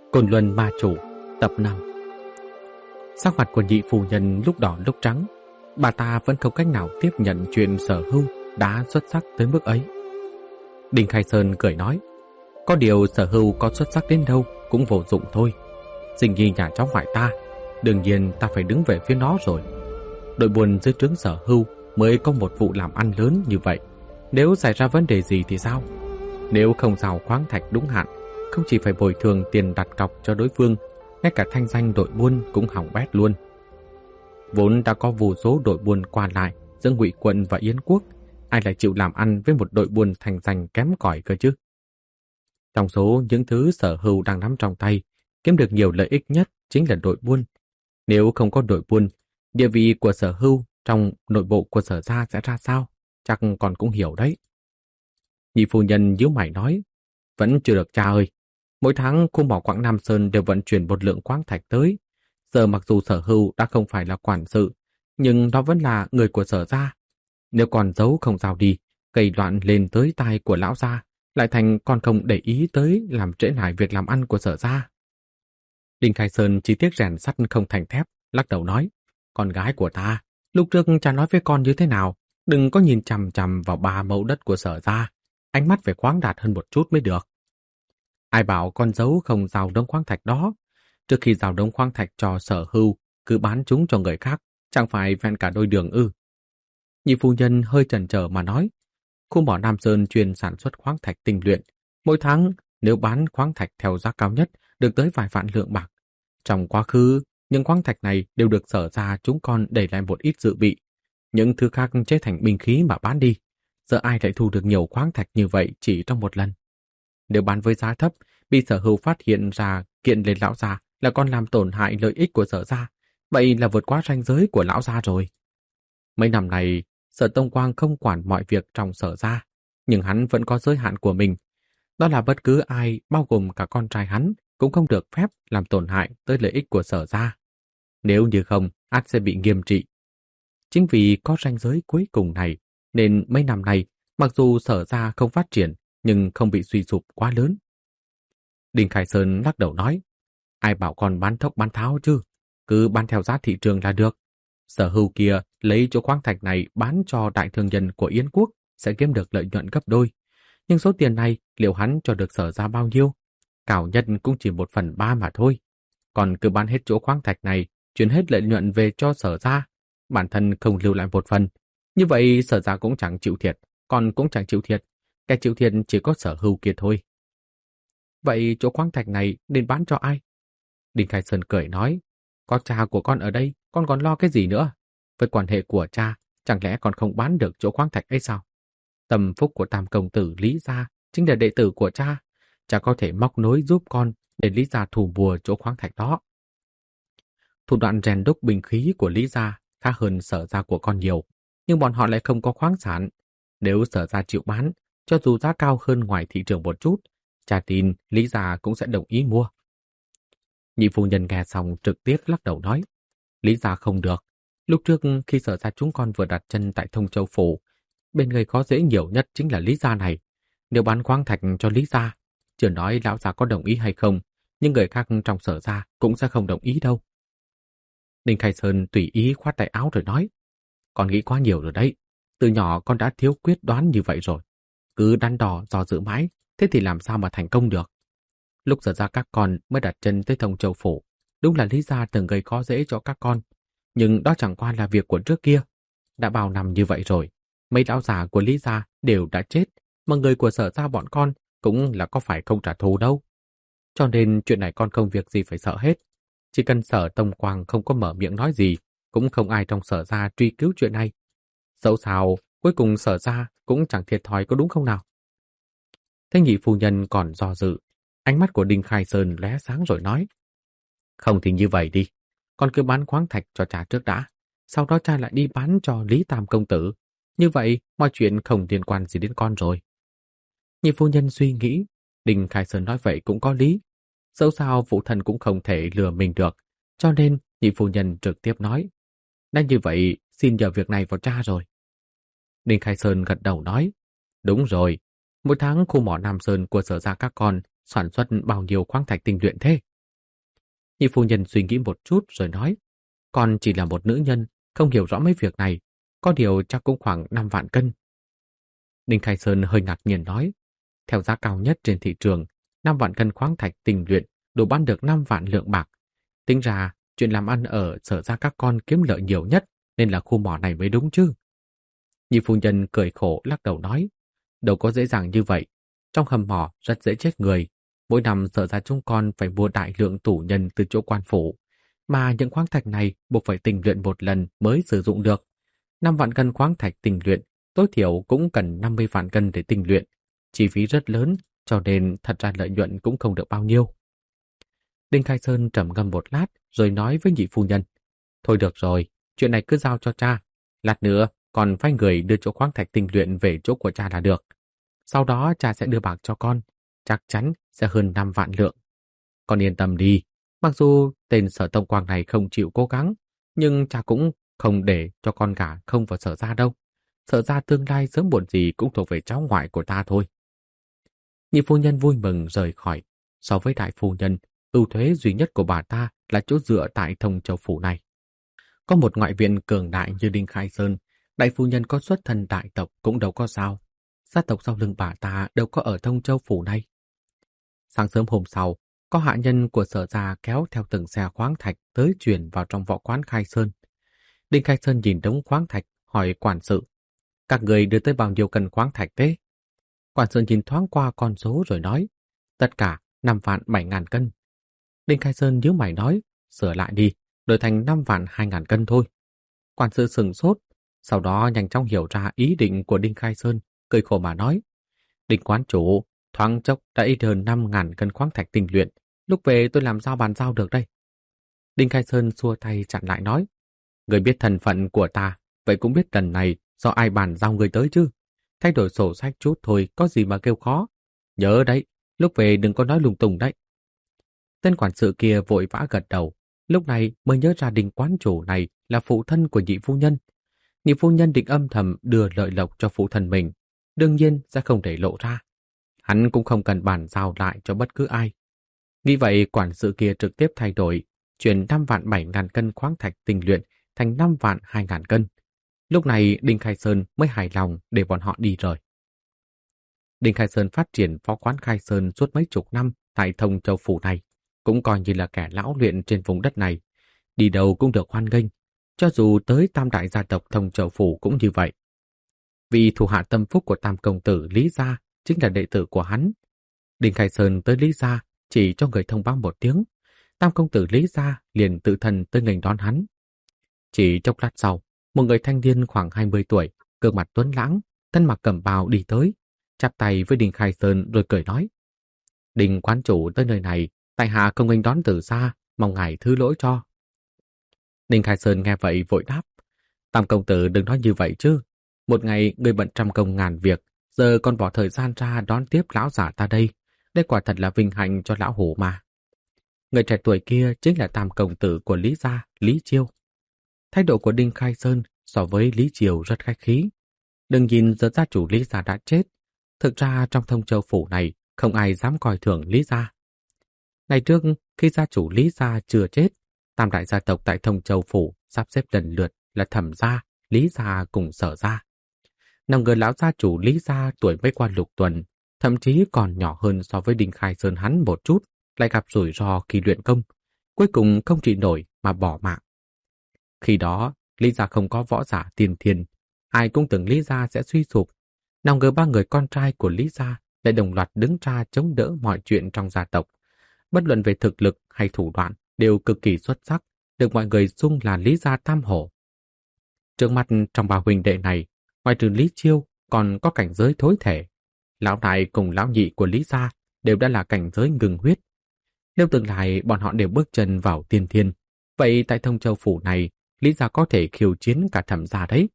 Côn Luân Ma Chủ, tập 5. Sắc mặt của nhị phu nhân lúc đỏ lúc trắng. Bà ta vẫn không cách nào tiếp nhận chuyện Sở Hưu đã xuất sắc tới mức ấy. Đinh Khai Sơn cười nói, có điều Sở Hưu có xuất sắc đến đâu cũng vô dụng thôi. Sinh nhi nhà cháu ngoại ta, đương nhiên ta phải đứng về phía nó rồi. Đội buôn dưới trướng Sở Hưu mới có một vụ làm ăn lớn như vậy. Nếu xảy ra vấn đề gì thì sao? Nếu không giao khoáng thạch đúng hạn, không chỉ phải bồi thường tiền đặt cọc cho đối phương, ngay cả thanh danh đội buôn cũng hỏng bét luôn. Vốn đã có vô số đội buôn qua lại giữa Ngụy quận và Yến quốc, ai lại chịu làm ăn với một đội buôn thành danh kém cỏi cơ chứ? Trong số những thứ Sở Hưu đang nắm trong tay, kiếm được nhiều lợi ích nhất chính là đội buôn. Nếu không có đội buôn, địa vị của Sở Hưu trong nội bộ của Sở gia sẽ ra sao? Chắc còn cũng hiểu đấy. Nhị phu nhân nhíu mày nói, vẫn chưa được cha ơi. Mỗi tháng khu mỏ quặng Nam Sơn đều vận chuyển một lượng khoáng thạch tới. Giờ mặc dù Sở Hưu đã không phải là quản sự, nhưng nó vẫn là người của Sở gia. Nếu còn giấu không giao đi, gây loạn lên tới tai của lão gia, lại thành còn không để ý tới làm trễ nải việc làm ăn của Sở gia. Đinh Khai Sơn chỉ tiếc rèn sắt không thành thép, lắc đầu nói, con gái của ta, lúc trước cha nói với con như thế nào, đừng có nhìn chằm chằm vào 3 mẫu đất của Sở gia, ánh mắt phải khoáng đạt hơn một chút mới được. Ai bảo con giấu không giao đống khoáng thạch đó, trước khi giao đống khoáng thạch cho Sở Hưu, cứ bán chúng cho người khác, chẳng phải vẹn cả đôi đường ư? Nhị phu nhân hơi chần chờ mà nói, khu mỏ Nam Sơn chuyên sản xuất khoáng thạch tinh luyện, mỗi tháng nếu bán khoáng thạch theo giá cao nhất được tới vài vạn lượng bạc. Trong quá khứ, những khoáng thạch này đều được Sở gia chúng con để lại một ít dự bị, những thứ khác chế thành binh khí mà bán đi. Giờ ai lại thu được nhiều khoáng thạch như vậy chỉ trong một lần? Nếu bán với giá thấp, bị Sở Hưu phát hiện ra kiện lên lão gia là con làm tổn hại lợi ích của Sở gia, vậy là vượt quá ranh giới của lão gia rồi. Mấy năm này, Sở Tông Quang không quản mọi việc trong Sở gia, nhưng hắn vẫn có giới hạn của mình. Đó là bất cứ ai, bao gồm cả con trai hắn, cũng không được phép làm tổn hại tới lợi ích của Sở gia. Nếu như không, ắt sẽ bị nghiêm trị. Chính vì có ranh giới cuối cùng này, nên mấy năm nay, mặc dù Sở gia không phát triển, nhưng không bị suy sụp quá lớn. Đinh Khai Sơn lắc đầu nói, ai bảo con bán thốc bán tháo chứ, cứ bán theo giá thị trường là được. Sở Hưu kia lấy chỗ khoáng thạch này bán cho đại thương nhân của Yến quốc sẽ kiếm được lợi nhuận gấp đôi. Nhưng số tiền này liệu hắn cho được Sở gia bao nhiêu? Cao nhất cũng chỉ 1/3 mà thôi. Còn cứ bán hết chỗ khoáng thạch này, chuyển hết lợi nhuận về cho Sở gia, bản thân không lưu lại một phần. Như vậy Sở gia cũng chẳng chịu thiệt, con cũng chẳng chịu thiệt. Cái chịu thiệt chỉ có Sở Hưu kia thôi. Vậy chỗ khoáng thạch này nên bán cho ai? Đinh Khai Sơn cười nói, có cha của con ở đây, con còn lo cái gì nữa? Với quan hệ của cha, chẳng lẽ còn không bán được chỗ khoáng thạch ấy sao? Tâm phúc của Tam công tử Lý gia chính là đệ tử của cha. Cha có thể móc nối giúp con để Lý gia thu mua chỗ khoáng thạch đó. Thủ đoạn rèn đúc binh khí của Lý gia khá hơn Sở gia của con nhiều, nhưng bọn họ lại không có khoáng sản. Nếu Sở gia chịu bán, cho dù giá cao hơn ngoài thị trường một chút, cha tin Lý gia cũng sẽ đồng ý mua. Nhị phu nhân nghe xong trực tiếp lắc đầu nói, Lý gia không được. Lúc trước khi Sở gia chúng con vừa đặt chân tại Thông Châu phủ, bên người khó dễ nhiều nhất chính là Lý gia này. Nếu bán khoáng thạch cho Lý gia, chưa nói lão gia có đồng ý hay không, nhưng người khác trong Sở gia cũng sẽ không đồng ý đâu. Đinh Khai Sơn tùy ý khoát tay áo rồi nói, con nghĩ quá nhiều rồi đấy. Từ nhỏ con đã thiếu quyết đoán như vậy rồi. Cứ đắn đo do dự mãi, thế thì làm sao mà thành công được? Lúc Sở gia các con mới đặt chân tới Thông Châu phủ, đúng là Lý gia từng gây khó dễ cho các con, nhưng đó chẳng qua là việc của trước kia. Đã bao năm như vậy rồi, mấy lão già của Lý gia đều đã chết, mà người của Sở gia bọn con cũng là có phải không trả thù đâu. Cho nên chuyện này con không việc gì phải sợ hết. Chỉ cần Sở Tông Quang không có mở miệng nói gì, cũng không ai trong Sở gia truy cứu chuyện này. Dẫu sao, cuối cùng Sở gia cũng chẳng thiệt thòi, có đúng không nào? Thế nhị phu nhân còn do dự, ánh mắt của Đinh Khai Sơn lóe sáng rồi nói, không thì như vậy đi, con cứ bán khoáng thạch cho cha trước đã, sau đó cha lại đi bán cho Lý Tam công tử. Như vậy, mọi chuyện không liên quan gì đến con rồi. Nhị phu nhân suy nghĩ, Đinh Khai Sơn nói vậy cũng có lý. Dẫu sao phụ thân cũng không thể lừa mình được, cho nên nhị phu nhân trực tiếp nói, đã như vậy xin nhờ việc này vào cha rồi. Đinh Khai Sơn gật đầu nói, đúng rồi, mỗi tháng khu mỏ Nam Sơn của Sở gia các con sản xuất bao nhiêu khoáng thạch tinh luyện thế? Nhị phu nhân suy nghĩ một chút rồi nói, con chỉ là một nữ nhân, không hiểu rõ mấy việc này, có điều chắc cũng khoảng 5 vạn cân. Đinh Khai Sơn hơi ngạc nhiên nói, theo giá cao nhất trên thị trường, 5 vạn cân khoáng thạch tinh luyện đủ bán được 5 vạn lượng bạc. Tính ra, chuyện làm ăn ở Sở gia các con kiếm lợi nhiều nhất nên là khu mỏ này mới đúng chứ. Nhị phu nhân cười khổ lắc đầu nói, đâu có dễ dàng như vậy. Trong hầm mỏ rất dễ chết người. Mỗi năm Sở gia chúng con phải mua đại lượng tù nhân từ chỗ quan phủ. Mà những khoáng thạch này buộc phải tinh luyện một lần mới sử dụng được. 5 vạn cân khoáng thạch tinh luyện, tối thiểu cũng cần 50 vạn cân để tinh luyện. Chi phí rất lớn, cho nên thật ra lợi nhuận cũng không được bao nhiêu. Đinh Khai Sơn trầm ngâm một lát rồi nói với nhị phu nhân, thôi được rồi, chuyện này cứ giao cho cha. Lát nữa còn phái người đưa chỗ khoáng thạch tinh luyện về chỗ của cha là được. Sau đó cha sẽ đưa bạc cho con, chắc chắn sẽ hơn 5 vạn lượng. Con yên tâm đi, mặc dù tên Sở Tông Quang này không chịu cố gắng, nhưng cha cũng không để cho con gả không vào Sở gia đâu. Sở gia tương lai sớm muộn gì cũng thuộc về cháu ngoại của ta thôi. Nhị phu nhân vui mừng rời khỏi. So với đại phu nhân, ưu thế duy nhất của bà ta là chỗ dựa tại Thông Châu phủ này. Có một ngoại viện cường đại như Đinh Khai Sơn, đại phu nhân có xuất thân đại tộc cũng đâu có sao. Gia tộc sau lưng bà ta đâu có ở Thông Châu phủ này. Sáng sớm hôm sau, có hạ nhân của Sở gia kéo theo từng xe khoáng thạch tới chuyển vào trong võ quán Khai Sơn. Đinh Khai Sơn nhìn đống khoáng thạch, hỏi quản sự, các người đưa tới bao nhiêu cân khoáng thạch thế? Quản sự nhìn thoáng qua con số rồi nói, tất cả 5 vạn 7 ngàn cân. Đinh Khai Sơn nhíu mày nói, sửa lại đi, đổi thành 5 vạn 2 ngàn cân thôi. Quản sự sừng sốt, sau đó nhanh chóng hiểu ra ý định của Đinh Khai Sơn, cười khổ mà nói, Đinh quán chủ, thoáng chốc đã ít hơn 5 ngàn cân khoáng thạch tinh luyện, lúc về tôi làm sao bàn giao được đây? Đinh Khai Sơn xua tay chặn lại nói, người biết thân phận của ta, vậy cũng biết lần này do ai bàn giao người tới chứ? Thay đổi sổ sách chút thôi, có gì mà kêu khó. Nhớ đấy, lúc về đừng có nói lung tung đấy. Tên quản sự kia vội vã gật đầu, lúc này mới nhớ ra Đinh quán chủ này là phụ thân của nhị phu nhân. Nhị phu nhân định âm thầm đưa lợi lộc cho phụ thân mình, đương nhiên sẽ không để lộ ra. Hắn cũng không cần bàn giao lại cho bất cứ ai. Nghĩ vậy quản sự kia trực tiếp thay đổi, chuyển 5 vạn 7 ngàn cân khoáng thạch tinh luyện thành 5 vạn 2 ngàn cân. Lúc này Đinh Khai Sơn mới hài lòng để bọn họ đi rồi. Đinh Khai Sơn phát triển võ quán Khai Sơn suốt mấy chục năm tại Thông Châu phủ này, cũng coi như là kẻ lão luyện trên vùng đất này. Đi đâu cũng được hoan nghênh, cho dù tới tam đại gia tộc Thông Châu phủ cũng như vậy. Vì thủ hạ tâm phúc của tam công tử Lý Gia chính là đệ tử của hắn. Đinh Khai Sơn tới Lý Gia chỉ cho người thông báo một tiếng, tam công tử Lý Gia liền tự thân tới nghênh đón hắn. Chỉ chốc lát sau, một người thanh niên khoảng 20 tuổi, gương mặt tuấn lãng, thân mặc cẩm bào đi tới, chắp tay với Đinh Khai Sơn rồi cười nói, Đinh quán chủ tới nơi này, tại hạ không nghênh đón từ xa, mong ngài thứ lỗi cho. Đinh Khai Sơn nghe vậy vội đáp, tam công tử đừng nói như vậy chứ, một ngày người bận trăm công ngàn việc, giờ còn bỏ thời gian ra đón tiếp lão giả ta đây, đây quả thật là vinh hạnh cho lão hổ mà. Người trẻ tuổi kia chính là tam công tử của Lý Gia, Lý Chiêu. Thái độ của Đinh Khai Sơn so với Lý Chiêu rất khách khí. Đừng nhìn giờ gia chủ Lý Gia đã chết, thực ra trong Thông Châu phủ này không ai dám coi thường Lý Gia. Ngày trước khi gia chủ Lý Gia chưa chết, tam đại gia tộc tại Thông Châu phủ sắp xếp lần lượt là Thẩm Gia, Lý Gia cùng Sở Gia. Nào ngờ lão gia chủ Lý Gia tuổi mới qua lục tuần, thậm chí còn nhỏ hơn so với Đinh Khai Sơn hắn một chút, lại gặp rủi ro khi luyện công, cuối cùng không trị nổi mà bỏ mạng. Khi đó, Lý Gia không có võ giả tiên thiên, ai cũng tưởng Lý Gia sẽ suy sụp. Nào ngờ ba người con trai của Lý Gia lại đồng loạt đứng ra chống đỡ mọi chuyện trong gia tộc. Bất luận về thực lực hay thủ đoạn đều cực kỳ xuất sắc, được mọi người xưng là Lý Gia Tam Hổ. Trước mặt trong ba huynh đệ này, ngoài trừ Lý Chiêu còn có cảnh giới thối thể. Lão đại cùng lão nhị của Lý Gia đều đã là cảnh giới ngừng huyết. Nếu tương lai bọn họ đều bước chân vào tiên thiên, vậy tại Thông Châu phủ này, Lý Gia có thể khiêu chiến cả Thẩm gia đấy.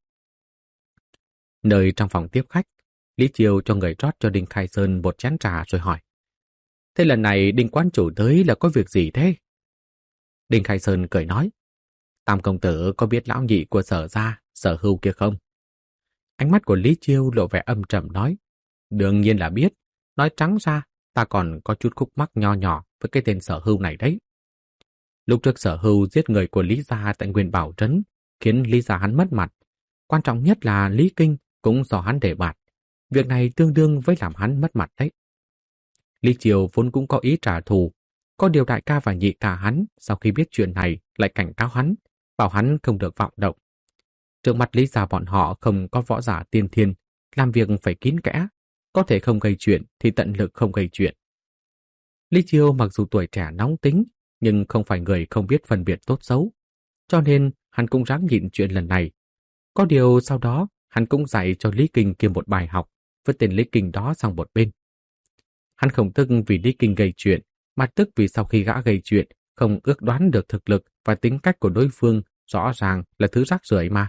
Nơi trong phòng tiếp khách, Lý Chiêu cho người rót cho Đinh Khai Sơn một chén trà rồi hỏi, thế lần này Đinh quán chủ tới là có việc gì thế? Đinh Khai Sơn cười nói, tam công tử có biết lão nhị của Sở gia, Sở Hưu kia không? Ánh mắt của Lý Chiêu lộ vẻ âm trầm nói, đương nhiên là biết, nói trắng ra ta còn có chút khúc mắc nho nhỏ với cái tên Sở Hưu này đấy. Lúc trước Sở Hưu giết người của Lý gia tại Nguyên Bảo Trấn, khiến Lý gia hắn mất mặt. Quan trọng nhất là Lý Kinh cũng do hắn đề bạt. Việc này tương đương với làm hắn mất mặt đấy. Lý Triều vốn cũng có ý trả thù. Có điều đại ca và nhị ca hắn sau khi biết chuyện này lại cảnh cáo hắn, bảo hắn không được vọng động. Trước mặt Lý gia bọn họ không có võ giả tiên thiên, làm việc phải kín kẽ, có thể không gây chuyện thì tận lực không gây chuyện. Lý Chiêu mặc dù tuổi trẻ nóng tính, nhưng không phải người không biết phân biệt tốt xấu, cho nên hắn cũng ráng nhịn chuyện lần này. Có điều sau đó, hắn cũng dạy cho Lý Kinh kia một bài học, với tên Lý Kinh đó sang một bên. Hắn không tức vì Lý Kinh gây chuyện, mà tức vì sau khi gã gây chuyện, không ước đoán được thực lực và tính cách của đối phương, rõ ràng là thứ rác rưởi mà.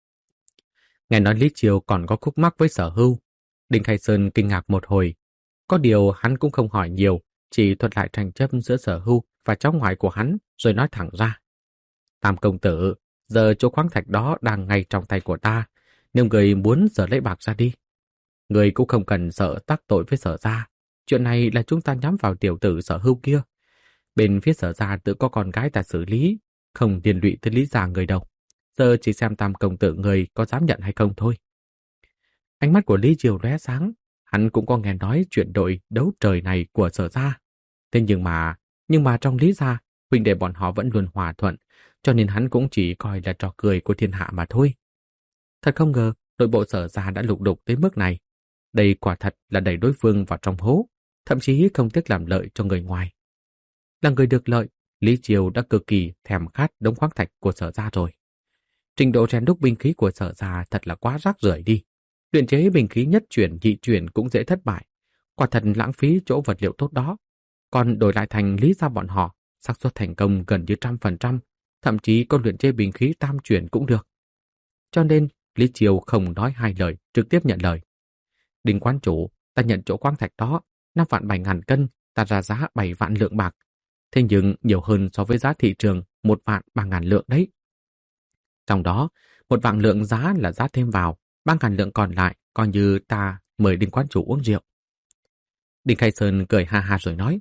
Nghe nói Lý Chiêu còn có khúc mắc với Sở Hưu, Đinh Khai Sơn kinh ngạc một hồi. Có điều hắn cũng không hỏi nhiều, chỉ thuật lại tranh chấp giữa Sở Hưu và cháu ngoại của hắn, rồi nói thẳng ra. Tam công tử, giờ chỗ khoáng thạch đó đang ngay trong tay của ta, nếu người muốn giờ lấy bạc ra đi. Người cũng không cần sợ tác tội với Sở gia. Chuyện này là chúng ta nhắm vào tiểu tử Sở Hưu kia. Bên phía Sở gia tự có con gái ta xử lý, không liên lụy tới Lý gia người đâu. Giờ chỉ xem Tam công tử người có dám nhận hay không thôi. Ánh mắt của Lý Chiêu lóe sáng, hắn cũng có nghe nói chuyện đội đấu trời này của Sở gia. Thế nhưng mà trong Lý gia, huynh đệ bọn họ vẫn luôn hòa thuận, cho nên hắn cũng chỉ coi là trò cười của thiên hạ mà thôi. Thật không ngờ, nội bộ Sở gia đã lục đục tới mức này. Đây quả thật là đẩy đối phương vào trong hố, thậm chí không tiếc làm lợi cho người ngoài. Là người được lợi, Lý Chiêu đã cực kỳ thèm khát đống khoáng thạch của Sở gia rồi. Trình độ rèn đúc binh khí của Sở gia thật là quá rác rưởi đi. Luyện chế binh khí nhất chuyển nhị chuyển cũng dễ thất bại. Quả thật lãng phí chỗ vật liệu tốt đó. Còn đổi lại thành Lý gia bọn họ, xác suất thành công gần như 100%, thậm chí có luyện chế binh khí tam chuyển cũng được. Cho nên, Lý Chiêu không nói hai lời, trực tiếp nhận lời. Đinh quán chủ, ta nhận chỗ khoáng thạch đó, 5.700.000 cân, ta ra giá 7 vạn lượng bạc. Thế nhưng nhiều hơn so với giá thị trường 1.300.000 lượng đấy. Trong đó, 1 vạn lượng giá là giá thêm vào, 3.000 lượng còn lại coi như ta mời Đinh quán chủ uống rượu. Đinh Khai Sơn cười ha ha rồi nói,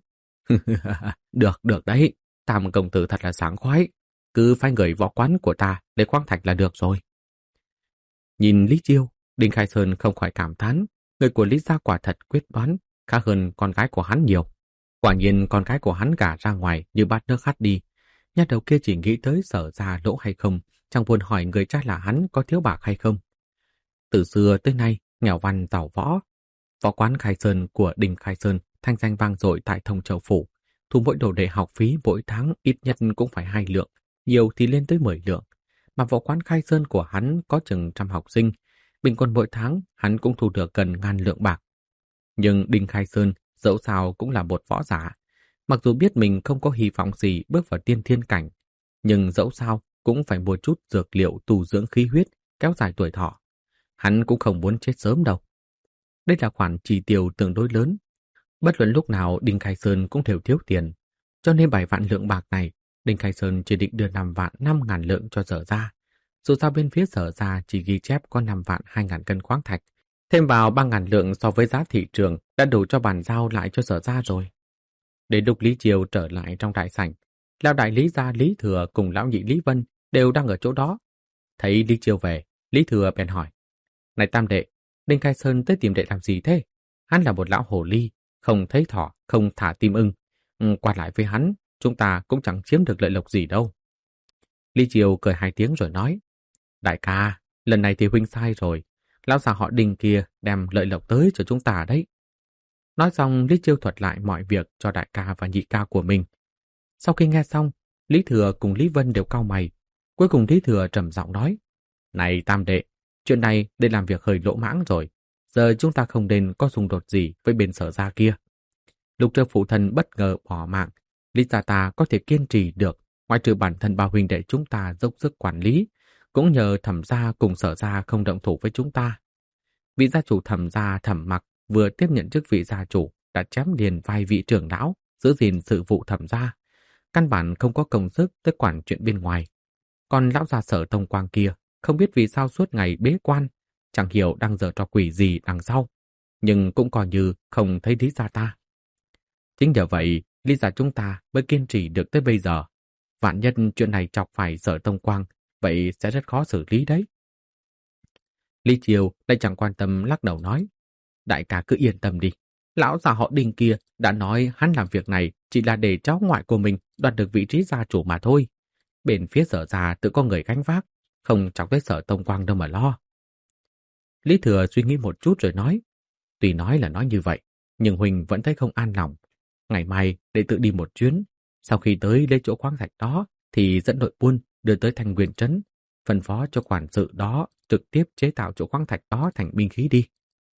được đấy, Tam công tử thật là sảng khoái, cứ phái người võ quán của ta lấy khoáng thạch là được rồi. Nhìn Lý Chiêu, Đinh Khai Sơn không khỏi cảm thán, người của Lý gia quả thật quyết đoán, khá hơn con gái của hắn nhiều. Quả nhiên con gái của hắn gả ra ngoài như bát nước hắt đi. Nhà đầu kia chỉ nghĩ tới Sở gia lỗ hay không, chẳng buồn hỏi người cha là hắn có thiếu bạc hay không. Từ xưa tới nay, nghèo văn giàu võ. Võ quán Khai Sơn của Đinh Khai Sơn thanh danh vang dội tại Thông Châu Phủ. Thu mỗi đồ đệ học phí mỗi tháng ít nhất cũng phải 2 lượng, nhiều thì lên tới 10 lượng. Mà võ quán Khai Sơn của hắn có chừng 100 học sinh, bình quân mỗi tháng hắn cũng thu được gần 1.000 lượng bạc. Nhưng Đinh Khai Sơn dẫu sao cũng là một võ giả. Mặc dù biết mình không có hy vọng gì bước vào tiên thiên cảnh, nhưng dẫu sao cũng phải mua chút dược liệu tu dưỡng khí huyết, kéo dài tuổi thọ. Hắn cũng không muốn chết sớm đâu. Đây là khoản chi tiêu tương đối lớn. Bất luận lúc nào Đinh Khai Sơn cũng đều thiếu tiền. Cho nên 7 vạn lượng bạc này, Đinh Khai Sơn chỉ định đưa 5.000 lượng cho Sở gia. Dù sao bên phía Sở gia chỉ ghi chép có 5.200.000 cân khoáng thạch. Thêm vào 3.000 lượng so với giá thị trường đã đủ cho bàn giao lại cho Sở gia rồi. Đến lúc Lý Chiêu trở lại trong đại sảnh, lão đại Lý gia Lý Thừa cùng lão nhị Lý Vân đều đang ở chỗ đó. Thấy Lý Chiêu về, Lý Thừa bèn hỏi, này tam đệ, Đinh Khai Sơn tới tìm đệ làm gì thế? Hắn là một lão hồ ly, không thấy thỏ, không thả tim ưng. Qua lại với hắn, chúng ta cũng chẳng chiếm được lợi lộc gì đâu. Lý Chiêu cười 2 tiếng rồi nói, đại ca, lần này thì huynh sai rồi. Lão già họ Đinh kia đem lợi lộc tới cho chúng ta đấy. Nói xong, Lý Chiêu thuật lại mọi việc cho đại ca và nhị ca của mình. Sau khi nghe xong, Lý Thừa cùng Lý Vân đều cau mày. Cuối cùng Lý Thừa trầm giọng nói, này tam đệ, chuyện này để làm việc hơi lỗ mãng rồi. Giờ chúng ta không nên có xung đột gì với bên Sở gia kia. Lúc trước phụ thân bất ngờ bỏ mạng, Lý gia ta có thể kiên trì được, ngoại trừ bản thân ba huynh đệ chúng ta dốc sức quản lý, cũng nhờ Thẩm gia cùng Sở gia không động thủ với chúng ta. Vị gia chủ Thẩm gia Thẩm Mặc vừa tiếp nhận chức vị gia chủ đã chém liền vai vị trưởng lão, giữ gìn sự vụ Thẩm gia, căn bản không có công sức tới quản chuyện bên ngoài. Còn lão già Sở Tông Quang kia không biết vì sao suốt ngày bế quan, chẳng hiểu đang giở trò quỷ gì đằng sau, nhưng cũng coi như không thấy Lý gia ta. Chính nhờ vậy, Lý gia chúng ta mới kiên trì được tới bây giờ. vạn nhất chuyện này chọc phải Sở Tông Quang, vậy sẽ rất khó xử lý đấy. Lý Chiêu lại chẳng quan tâm lắc đầu nói, đại ca cứ yên tâm đi. Lão già họ Đinh kia đã nói hắn làm việc này chỉ là để cháu ngoại của mình đoạt được vị trí gia chủ mà thôi. Bên phía Sở gia tự có người gánh vác, không chọc tới Sở Tông Quang đâu mà lo. Lý Thừa suy nghĩ một chút rồi nói, tuy nói là nói như vậy, nhưng Huỳnh vẫn thấy không an lòng. Ngày mai để tự đi một chuyến, sau khi tới lấy chỗ khoáng thạch đó thì dẫn đội buôn đưa tới Thanh Nguyên trấn, phân phó cho quản sự đó trực tiếp chế tạo chỗ khoáng thạch đó thành binh khí đi.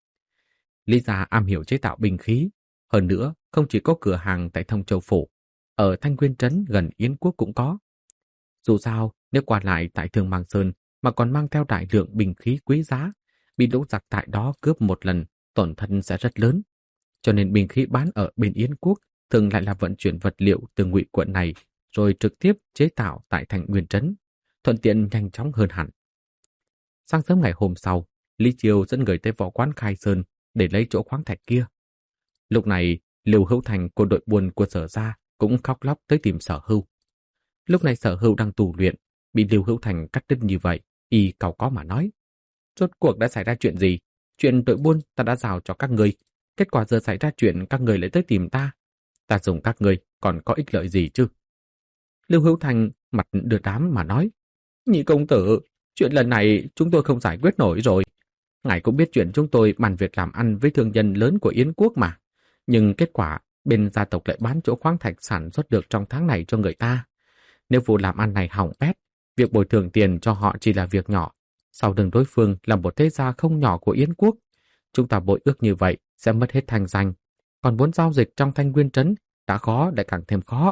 Lý gia am hiểu chế tạo binh khí, hơn nữa không chỉ có cửa hàng tại Thông Châu phủ, ở Thanh Nguyên trấn gần Yến Quốc cũng có. Dù sao, nếu qua lại tại Thương Mang Sơn mà còn mang theo đại lượng binh khí quý giá, bị lũ giặc tại đó cướp một lần, tổn thất sẽ rất lớn. Cho nên binh khí bán ở bên Yến Quốc thường lại là vận chuyển vật liệu từ Ngụy quận này rồi trực tiếp chế tạo tại Thanh Nguyên trấn, thuận tiện nhanh chóng hơn hẳn. Sáng sớm ngày hôm sau, Lý Chiêu dẫn người tới võ quán Khai Sơn để lấy chỗ khoáng thạch kia. Lúc này, Lưu Hữu Thành của đội buôn của Sở gia cũng khóc lóc tới tìm Sở Hưu. Lúc này Sở Hưu đang tù luyện, bị Lưu Hữu Thành cắt đứt như vậy, y cau có mà nói: "Rốt cuộc đã xảy ra chuyện gì? Chuyện đội buôn ta đã giao cho các ngươi, kết quả giờ xảy ra chuyện các ngươi lại tới tìm ta. Ta dùng các ngươi còn có ích lợi gì chứ?" Lưu Hữu Thành mặt đưa đám mà nói: "Nhị công tử, chuyện lần này chúng tôi không giải quyết nổi rồi. Ngài cũng biết chuyện chúng tôi bàn việc làm ăn với thương nhân lớn của Yến Quốc mà. Nhưng kết quả bên gia tộc lại bán chỗ khoáng thạch sản xuất được trong tháng này cho người ta. Nếu vụ làm ăn này hỏng bét, việc bồi thường tiền cho họ chỉ là việc nhỏ. Sau lưng đối phương là một thế gia không nhỏ của Yến Quốc. Chúng ta bội ước như vậy sẽ mất hết thanh danh. Còn muốn giao dịch trong Thanh Nguyên trấn đã khó lại càng thêm khó."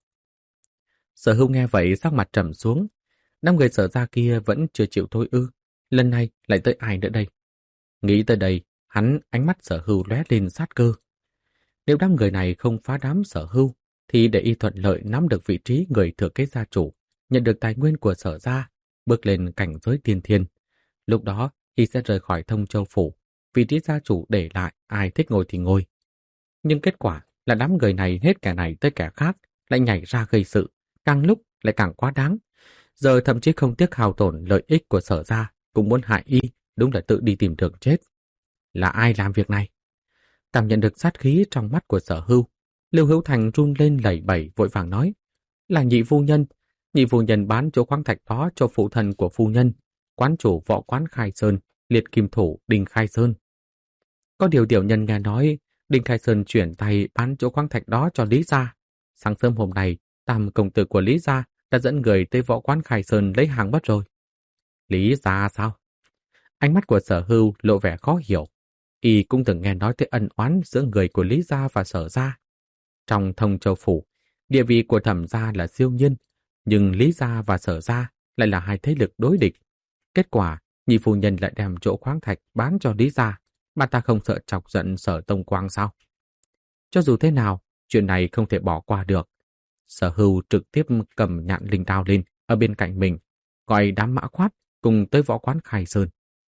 Sở Hưu nghe vậy sắc mặt trầm xuống. Năm người Sở gia kia vẫn chưa chịu thôi ư? Lần này lại tới ai nữa đây? Nghĩ tới đây, hắn ánh mắt Sở Hưu lóe lên sát cơ. Nếu đám người này không phá đám Sở Hưu, thì để y thuận lợi nắm được vị trí người thừa kế gia chủ, nhận được tài nguyên của Sở gia, bước lên cảnh giới tiên thiên. Lúc đó, y sẽ rời khỏi Thông Châu phủ, vị trí gia chủ để lại ai thích ngồi thì ngồi. Nhưng kết quả là đám người này hết kẻ này tới kẻ khác, lại nhảy ra gây sự, càng lúc lại càng quá đáng. Giờ thậm chí không tiếc hao tổn lợi ích của Sở gia, cũng muốn hại y, đúng là tự đi tìm đường chết. Là ai làm việc này? Cảm nhận được sát khí trong mắt của Sở Hưu, Lưu Hữu Thành run lên lẩy bẩy vội vàng nói: "Là nhị phu nhân. Nhị phu nhân bán chỗ khoáng thạch đó cho phụ thần của phu nhân, quán chủ võ quán Khai Sơn, liệt kim thủ Đinh Khai Sơn. Có điều tiểu nhân nghe nói Đinh Khai Sơn chuyển tay bán chỗ khoáng thạch đó cho Lý gia. Sáng sớm hôm nay, tam công tử của Lý gia đã dẫn người tới võ quán Khai Sơn lấy hàng mất rồi." Lý gia sao? Ánh mắt của Sở Hưu lộ vẻ khó hiểu. Y cũng từng nghe nói tới ân oán giữa người của Lý gia và Sở gia. Trong Thông Châu phủ, địa vị của Thẩm gia là siêu nhiên, nhưng Lý gia và Sở gia lại là hai thế lực đối địch. Kết quả, nhị phu nhân lại đem chỗ khoáng thạch bán cho Lý gia, mà ta không sợ chọc giận Sở Tông Quang sao? Cho dù thế nào, chuyện này không thể bỏ qua được. Sở Hưu trực tiếp cầm nhạn linh đao lên ở bên cạnh mình, gọi đám mã khoát cùng tới võ quán Khai Sơn.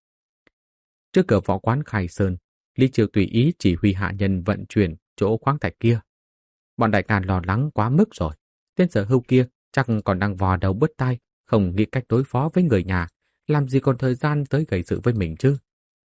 Trước cửa võ quán Khai Sơn, Lý Chiêu tùy ý chỉ huy hạ nhân vận chuyển chỗ khoáng thạch kia. Bọn đại ca lo lắng quá mức rồi. Tên Sở Hưu kia chắc còn đang vò đầu bứt tai, không nghĩ cách đối phó với người nhà, làm gì còn thời gian tới gây sự với mình chứ.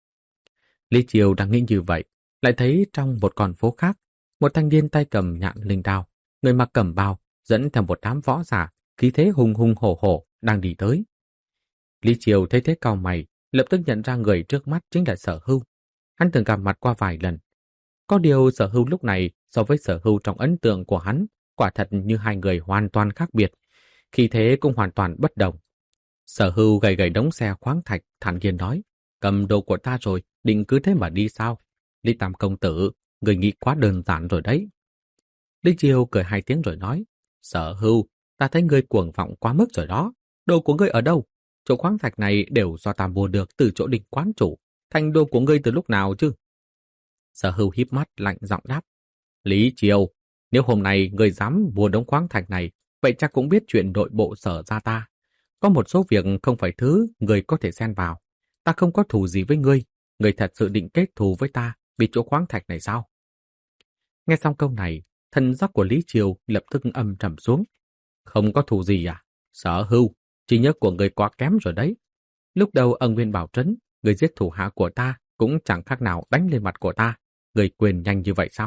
Lý Chiêu đang nghĩ như vậy, lại thấy trong một con phố khác, một thanh niên tay cầm nhạn linh đao, người mặc cẩm bào, dẫn theo một đám võ giả, khí thế hùng hùng hổ hổ đang đi tới. Lý Chiêu thấy thế cau mày, lập tức nhận ra người trước mắt chính là Sở Hưu. Hắn từng gặp mặt qua vài lần. Có điều Sở Hưu lúc này so với Sở Hưu trong ấn tượng của hắn, quả thật như hai người hoàn toàn khác biệt, khí thế cũng hoàn toàn bất đồng. Sở Hưu gầy gầy đống xe khoáng thạch, thản nhiên nói: "Cầm đồ của ta rồi, định cứ thế mà đi sao? Lý Tam công tử, người nghĩ quá đơn giản rồi đấy." Lý Chiêu cười hai tiếng rồi nói: "Sở Hưu, ta thấy ngươi cuồng vọng quá mức rồi đó. Đồ của ngươi ở đâu? Chỗ khoáng thạch này đều do ta mua được từ chỗ Đinh quán chủ, thành đồ của ngươi từ lúc nào chứ?" Sở Hưu híp mắt lạnh giọng đáp: "Lý Chiêu, nếu hôm nay ngươi dám mua đống khoáng thạch này, vậy chắc cũng biết chuyện nội bộ Sở gia ta. Có một số việc không phải thứ ngươi có thể xen vào. Ta không có thù gì với ngươi, ngươi thật sự định kết thù với ta vì chỗ khoáng thạch này sao?" Nghe xong câu này, thân giác của Lý Chiêu lập tức âm trầm xuống. Không có thù gì à? Sở Hưu, trí nhớ của người quá kém rồi đấy. Lúc đầu ở Nguyên Bảo Trấn, người giết thủ hạ của ta cũng chẳng khác nào đánh lên mặt của ta. Người quên nhanh như vậy sao?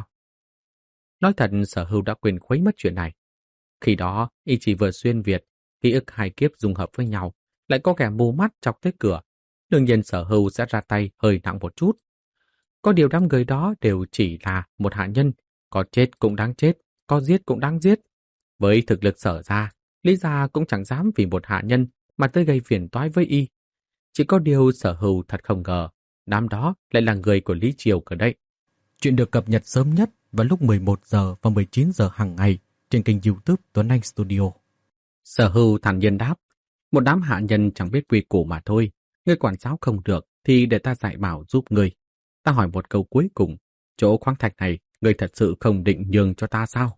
Nói thật, Sở Hưu đã quên khuấy mất chuyện này. Khi đó, y chỉ vừa xuyên Việt, ký ức hai kiếp dung hợp với nhau, lại có kẻ mù mắt chọc tới cửa. Đương nhiên Sở Hưu sẽ ra tay hơi nặng một chút. Có điều đám người đó đều chỉ là một hạ nhân, có chết cũng đáng chết, có giết cũng đáng giết. Với thực lực Sở ra, Lý gia cũng chẳng dám vì một hạ nhân mà tới gây phiền toái với y. Chỉ có điều Sở Hưu thật không ngờ, đám đó lại là người của Lý Triều cơ đấy. Chuyện được cập nhật sớm nhất vào lúc 11 giờ và 19 giờ hàng ngày trên kênh YouTube Tuấn Anh Studio. Sở Hưu thản nhiên đáp, một đám hạ nhân chẳng biết quy củ mà thôi. Ngươi quản giáo không được thì để ta dạy bảo giúp ngươi. Ta hỏi một câu cuối cùng, chỗ khoáng thạch này ngươi thật sự không định nhường cho ta sao?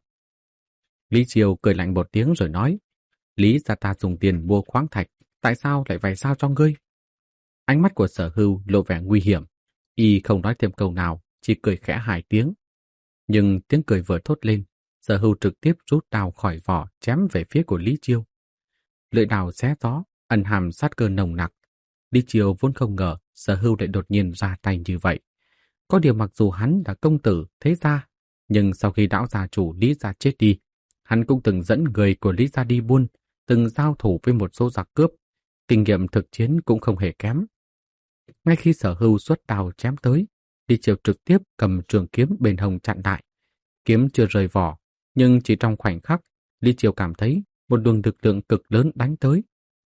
Lý Triều cười lạnh một tiếng rồi nói, Lý gia ta dùng tiền mua khoáng thạch, tại sao lại phải sao cho ngươi? Ánh mắt của Sở Hưu lộ vẻ nguy hiểm, y không nói thêm câu nào, chỉ cười khẽ hai tiếng. Nhưng tiếng cười vừa thốt lên, Sở Hưu trực tiếp rút đao khỏi vỏ chém về phía của Lý Chiêu. Lưỡi đao xé gió, ẩn hàm sát cơ nồng nặc. Lý Chiêu vốn không ngờ Sở Hưu lại đột nhiên ra tay như vậy. Có điều mặc dù hắn là công tử thế gia, nhưng sau khi lão gia chủ Lý gia chết đi, hắn cũng từng dẫn người của Lý gia đi buôn, từng giao thủ với một số giặc cướp, kinh nghiệm thực chiến cũng không hề kém. Ngay khi Sở Hưu xuất đao chém tới, Lý Chiêu trực tiếp cầm trường kiếm bên hông chặn lại. Kiếm chưa rời vỏ, nhưng chỉ trong khoảnh khắc, Lý Chiêu cảm thấy một luồng lực lượng cực lớn đánh tới.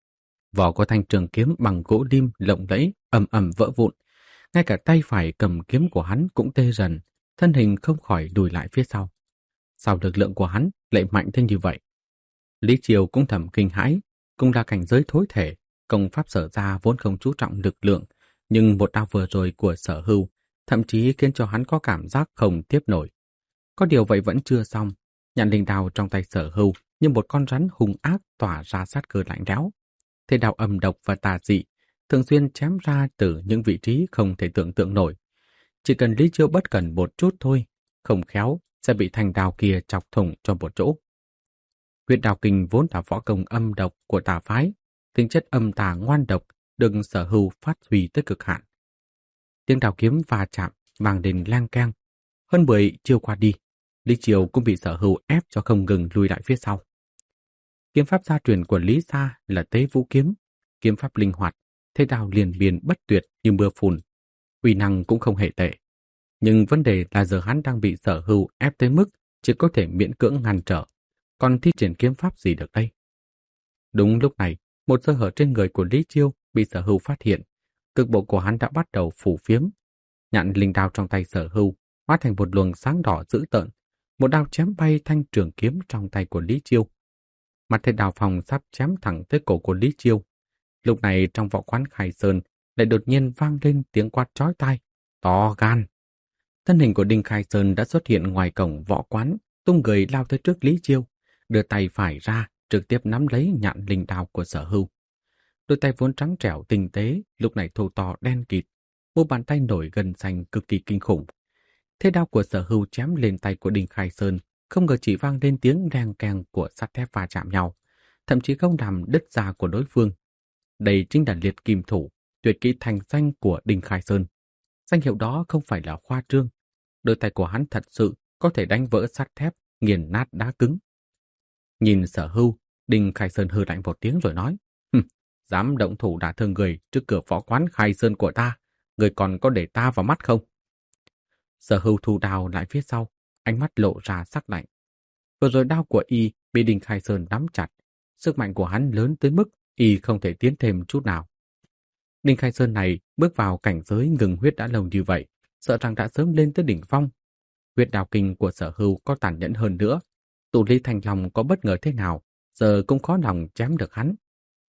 Vỏ của thanh trường kiếm bằng gỗ lim lộng lẫy ầm ầm vỡ vụn, ngay cả tay phải cầm kiếm của hắn cũng tê dần, thân hình không khỏi lùi lại phía sau. Sao lực lượng của hắn lại mạnh thế như vậy? Lý Chiêu cũng thầm kinh hãi, cũng là cảnh giới thối thể, công pháp Sở ra vốn không chú trọng lực lượng, nhưng một đao vừa rồi của Sở Hưu thậm chí khiến cho hắn có cảm giác không tiếp nổi. Có điều vậy vẫn chưa xong, nhạn linh đao trong tay Sở Hưu như một con rắn hung ác tỏa ra sát cơ lạnh lẽo. Thế đao âm độc và tà dị, thường xuyên chém ra từ những vị trí không thể tưởng tượng nổi. Chỉ cần Lý Chiêu bất cẩn một chút thôi, không khéo sẽ bị thanh đao kia chọc thủng cho một chỗ. Huyết đao kinh vốn là võ công âm độc của tà phái, tính chất âm tà ngoan độc được Sở Hưu phát huy tới cực hạn. Tiếng đao kiếm va chạm vang lên lang keng. Hơn 10 chiêu qua đi, Lý Chiêu cũng bị Sở Hưu ép cho không ngừng lùi lại phía sau. Kiếm pháp gia truyền của Lý gia là Tế Vũ kiếm, kiếm pháp linh hoạt, thế đao liền miên bất tuyệt như mưa phùn, uy năng cũng không hề tệ. Nhưng vấn đề là giờ hắn đang bị Sở Hưu ép tới mức chỉ có thể miễn cưỡng ngăn trở, còn thi triển kiếm pháp gì được đây? Đúng lúc này, một sơ hở trên người của Lý Chiêu bị Sở Hưu phát hiện, cực bộ của hắn đã bắt đầu phủ phiếm. Nhạn linh đao trong tay Sở Hưu hóa thành một luồng sáng đỏ dữ tợn, một đao chém bay thanh trường kiếm trong tay của Lý Chiêu. Mặt thế đào phòng sắp chém thẳng tới cổ của Lý Chiêu. Lúc này trong võ quán Khai Sơn lại đột nhiên vang lên tiếng quát chói tai, to gan. Thân hình của Đinh Khai Sơn đã xuất hiện ngoài cổng võ quán, tung người lao tới trước Lý Chiêu, đưa tay phải ra, trực tiếp nắm lấy nhạn linh đao của Sở Hưu. Đôi tay vốn trắng trẻo tinh tế, lúc này thô to đen kịt, một bàn tay nổi gân xanh cực kỳ kinh khủng. Thế đao của Sở Hưu chém lên tay của Đinh Khai Sơn, không ngờ chỉ vang lên tiếng reng keng của sắt thép va chạm nhau, thậm chí không làm đứt da của đối phương. Đây chính là liệt kim thủ, tuyệt kỹ thành danh của Đinh Khai Sơn. Danh hiệu đó không phải là khoa trương. Đôi tay của hắn thật sự có thể đánh vỡ sắt thép, nghiền nát đá cứng. Nhìn Sở Hưu, Đinh Khai Sơn hừ lạnh một tiếng rồi nói, dám động thủ đả thương người trước cửa võ quán Khai Sơn của ta, người còn có để ta vào mắt không? Sở Hưu thu đao lại phía sau, ánh mắt lộ ra sắc lạnh. Vừa rồi đao của y bị Đinh Khai Sơn nắm chặt, sức mạnh của hắn lớn tới mức y không thể tiến thêm chút nào. Đinh Khai Sơn này bước vào cảnh giới ngừng huyết đã lâu như vậy, sợ rằng đã sớm lên tới đỉnh phong. Huyết đao kinh của Sở Hưu có tàn nhẫn hơn nữa, tụ Lý Thành Long có bất ngờ thế nào, giờ cũng khó lòng chém được hắn.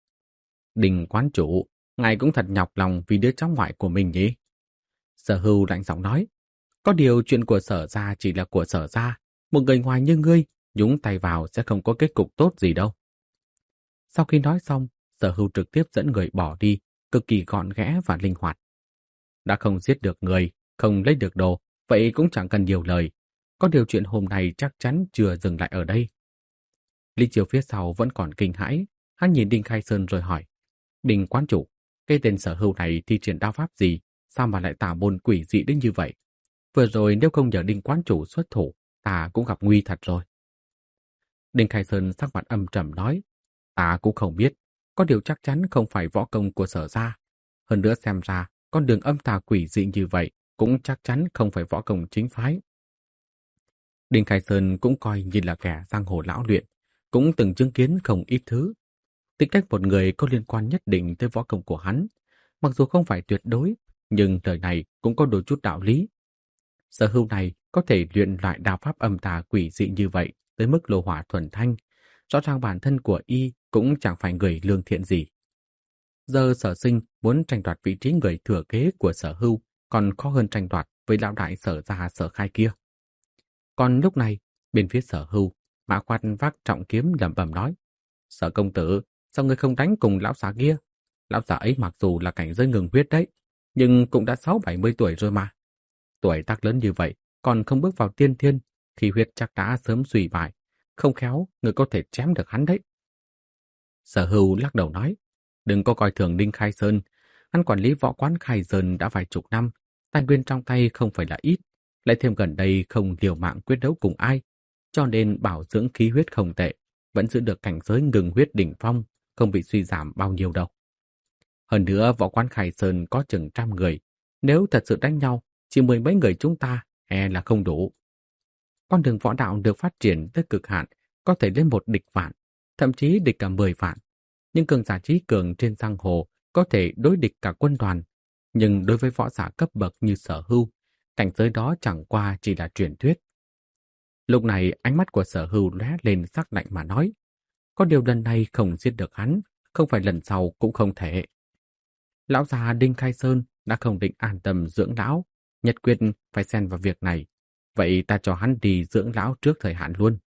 Đinh quán chủ, ngài cũng thật nhọc lòng vì đứa cháu ngoại của mình nhỉ? Sở Hưu lạnh giọng nói, có điều chuyện của Sở gia chỉ là của Sở gia, một người ngoài như ngươi nhúng tay vào sẽ không có kết cục tốt gì đâu. Sau khi nói xong, Sở Hưu trực tiếp dẫn người bỏ đi, cực kỳ gọn ghẽ và linh hoạt. Đã không giết được người, không lấy được đồ, vậy cũng chẳng cần nhiều lời. Có điều chuyện hôm nay chắc chắn chưa dừng lại ở đây. Lý Chiêu phía sau vẫn còn kinh hãi, hắn nhìn Đinh Khai Sơn rồi hỏi: Đinh quán chủ, cái tên Sở Hưu này thi triển đao pháp gì, sao mà lại tà môn quỷ dị đến như vậy? Vừa rồi nếu không nhờ Đinh quán chủ xuất thủ, ta cũng gặp nguy thật rồi. Đinh Khai Sơn sắc mặt âm trầm nói: Ta cũng không biết, có điều chắc chắn không phải võ công của Sở gia. Hơn nữa xem ra, con đường âm tà quỷ dị như vậy cũng chắc chắn không phải võ công chính phái. Đinh Khai Sơn cũng coi như là kẻ giang hồ lão luyện, cũng từng chứng kiến không ít thứ. Tính cách một người có liên quan nhất định tới võ công của hắn, mặc dù không phải tuyệt đối, nhưng lời này cũng có đôi chút đạo lý. Sở Hưu này có thể luyện loại đao pháp âm tà quỷ dị như vậy tới mức lô hỏa thuần thanh, rõ ràng bản thân của y cũng chẳng phải người lương thiện gì. Giờ Sở Sinh muốn tranh đoạt vị trí người thừa kế của Sở Hưu còn khó hơn tranh đoạt với lão đại Sở gia Sở Khai kia. Còn lúc này, bên phía Sở Hưu, Mã Khoan vác trọng kiếm lẩm bẩm nói: Sở công tử, sao ngươi không đánh cùng lão già kia? Lão già ấy mặc dù là cảnh giới ngừng huyết đấy, nhưng cũng đã 60-70 tuổi rồi mà. Tuổi tác lớn như vậy, còn không bước vào tiên thiên, thì huyết chắc đã sớm suy bại. Không khéo, ngươi có thể chém được hắn đấy. Sở Hưu lắc đầu nói: Đừng có coi thường Đinh Khai Sơn. Hắn quản lý võ quán Khai Sơn đã vài chục năm, tài nguyên trong tay không phải là ít. Lại thêm gần đây không liều mạng quyết đấu cùng ai, cho nên bảo dưỡng khí huyết không tệ, vẫn giữ được cảnh giới ngừng huyết đỉnh phong, không bị suy giảm bao nhiêu đâu. Hơn nữa võ quán Khai Sơn có chừng 100 người, nếu thật sự đánh nhau, chỉ 10 mấy người chúng ta e là không đủ. Con đường võ đạo được phát triển tới cực hạn, có thể lên một địch vạn, thậm chí địch cả 10 vạn. Nhưng cường giả trí cường trên giang hồ có thể đối địch cả quân đoàn, nhưng đối với võ giả cấp bậc như Sở Hưu, cảnh giới đó chẳng qua chỉ là truyền thuyết. Lúc này ánh mắt của Sở Hưu lóe lên sắc lạnh mà nói: Có điều lần này không giết được hắn, không phải lần sau cũng không thể. Lão già Đinh Khai Sơn đã không định an tâm dưỡng lão, nhất quyết phải xen vào việc này. Vậy ta cho hắn đi dưỡng lão trước thời hạn luôn.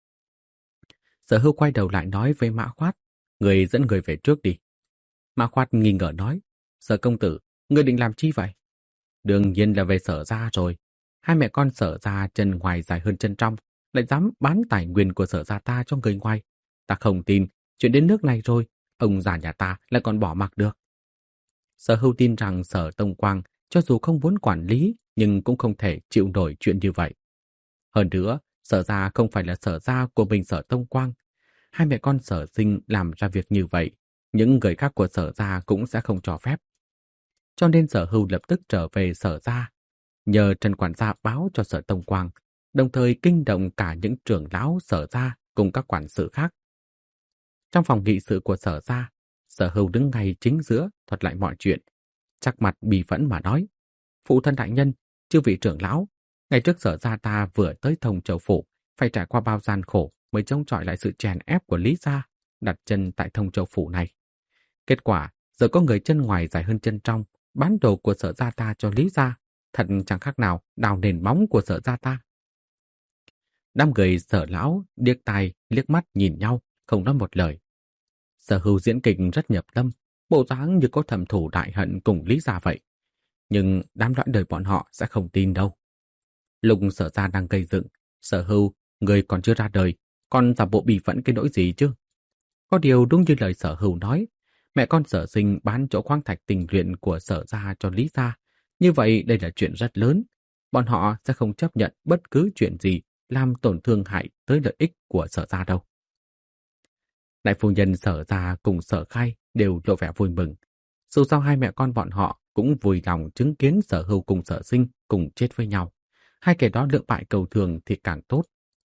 Sở Hưu quay đầu lại nói với Mã Khoát: Người dẫn người về trước đi. Mã Khoát nghi ngờ nói: Sở công tử, người định làm chi vậy? Đương nhiên là về Sở gia rồi. Hai mẹ con Sở gia chân ngoài dài hơn chân trong, lại dám bán tài nguyên của Sở gia ta cho người ngoài. Ta không tin, chuyện đến nước này rồi, ông già nhà ta lại còn bỏ mặc được. Sở Hưu tin rằng Sở Tông Quang cho dù không muốn quản lý, nhưng cũng không thể chịu nổi chuyện như vậy. Hơn nữa, Sở gia không phải là Sở gia của mình Sở Tông Quang. Hai mẹ con Sở Sinh làm ra việc như vậy, những người khác của Sở gia cũng sẽ không cho phép. Cho nên Sở Hưu lập tức trở về Sở gia, nhờ Trần quản gia báo cho Sở Tông Quang, đồng thời kinh động cả những trưởng lão Sở gia cùng các quản sự khác. Trong phòng nghị sự của Sở gia, Sở Hưu đứng ngay chính giữa thuật lại mọi chuyện, chắc mặt bì phẫn mà nói: Phụ thân đại nhân, chư vị trưởng lão, ngày trước Sở gia ta vừa tới Thông Châu phủ, phải trải qua bao gian khổ mới chống chọi lại sự chèn ép của Lý gia, đặt chân tại Thông Châu phủ này. Kết quả, giờ có người chân ngoài dài hơn chân trong, bán đồ của Sở gia ta cho Lý gia, thật chẳng khác nào đào nền móng của Sở gia ta. Đám người Sở lão liếc tai liếc mắt nhìn nhau, không nói một lời. Sở Hưu diễn kịch rất nhập tâm, bộ dáng như có thầm thù đại hận cùng Lý gia vậy. Nhưng đám lõi đời bọn họ sẽ không tin đâu. Lúc Sở gia đang gây dựng, Sở Hưu, người còn chưa ra đời, còn giả bộ bị phẫn cái nỗi gì chứ? Có điều đúng như lời Sở Hưu nói, mẹ con Sở Sinh bán chỗ khoáng thạch tình luyện của Sở gia cho Lý gia. Như vậy đây là chuyện rất lớn. Bọn họ sẽ không chấp nhận bất cứ chuyện gì làm tổn thương hại tới lợi ích của Sở gia đâu. Đại phu nhân Sở gia cùng Sở Khai đều lộ vẻ vui mừng. Dù sao hai mẹ con bọn họ cũng vui lòng chứng kiến Sở Hưu cùng Sở Sinh cùng chết với nhau. Hai kẻ đó lưỡng bại cầu thường thì càng tốt.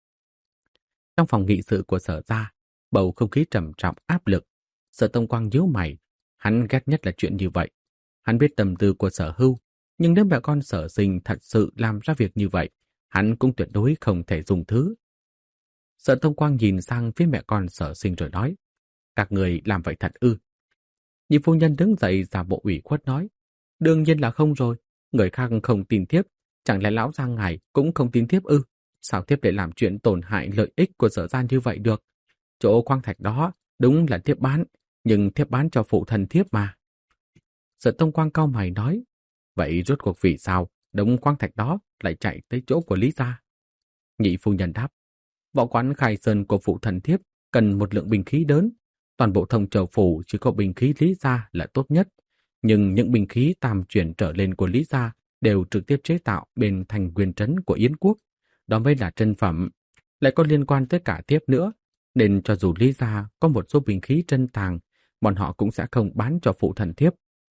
Trong phòng nghị sự của Sở gia, bầu không khí trầm trọng áp lực. Sở Tông Quang nhíu mày, hắn ghét nhất là chuyện như vậy. Hắn biết tâm tư của Sở Hưu, nhưng nếu mẹ con Sở Sinh thật sự làm ra việc như vậy, hắn cũng tuyệt đối không thể dùng thứ. Sở Tông Quang nhìn sang phía mẹ con Sở Sinh rồi nói: Các người làm vậy thật ư? Nhị phu nhân đứng dậy giả bộ ủy khuất nói: Đương nhiên là không rồi, người khác không tin tiếp, chẳng lẽ lão gia ngài cũng không tin tiếp ư? Sao tiếp để làm chuyện tổn hại lợi ích của Sở gia như vậy được? Chỗ khoáng thạch đó đúng là thiếp bán, nhưng thiếp bán cho phụ thân thiếp mà. Sở Tông Quang cau mày nói: Vậy rốt cuộc vì sao đống khoáng thạch đó lại chạy tới chỗ của Lý gia? Nhị phu nhân đáp: Võ quán Khai Sơn của phụ thân thiếp cần một lượng binh khí lớn. Toàn bộ Thông Châu phủ chỉ có binh khí Lý gia là tốt nhất, nhưng những binh khí tam chuyển trở lên của Lý gia đều trực tiếp chế tạo bên thành quyền trấn của Yến quốc. Đó mới là chân phẩm, lại có liên quan tới cả thiếp nữa, nên cho dù Lý gia có một số binh khí chân tàng, bọn họ cũng sẽ không bán cho phụ thần thiếp.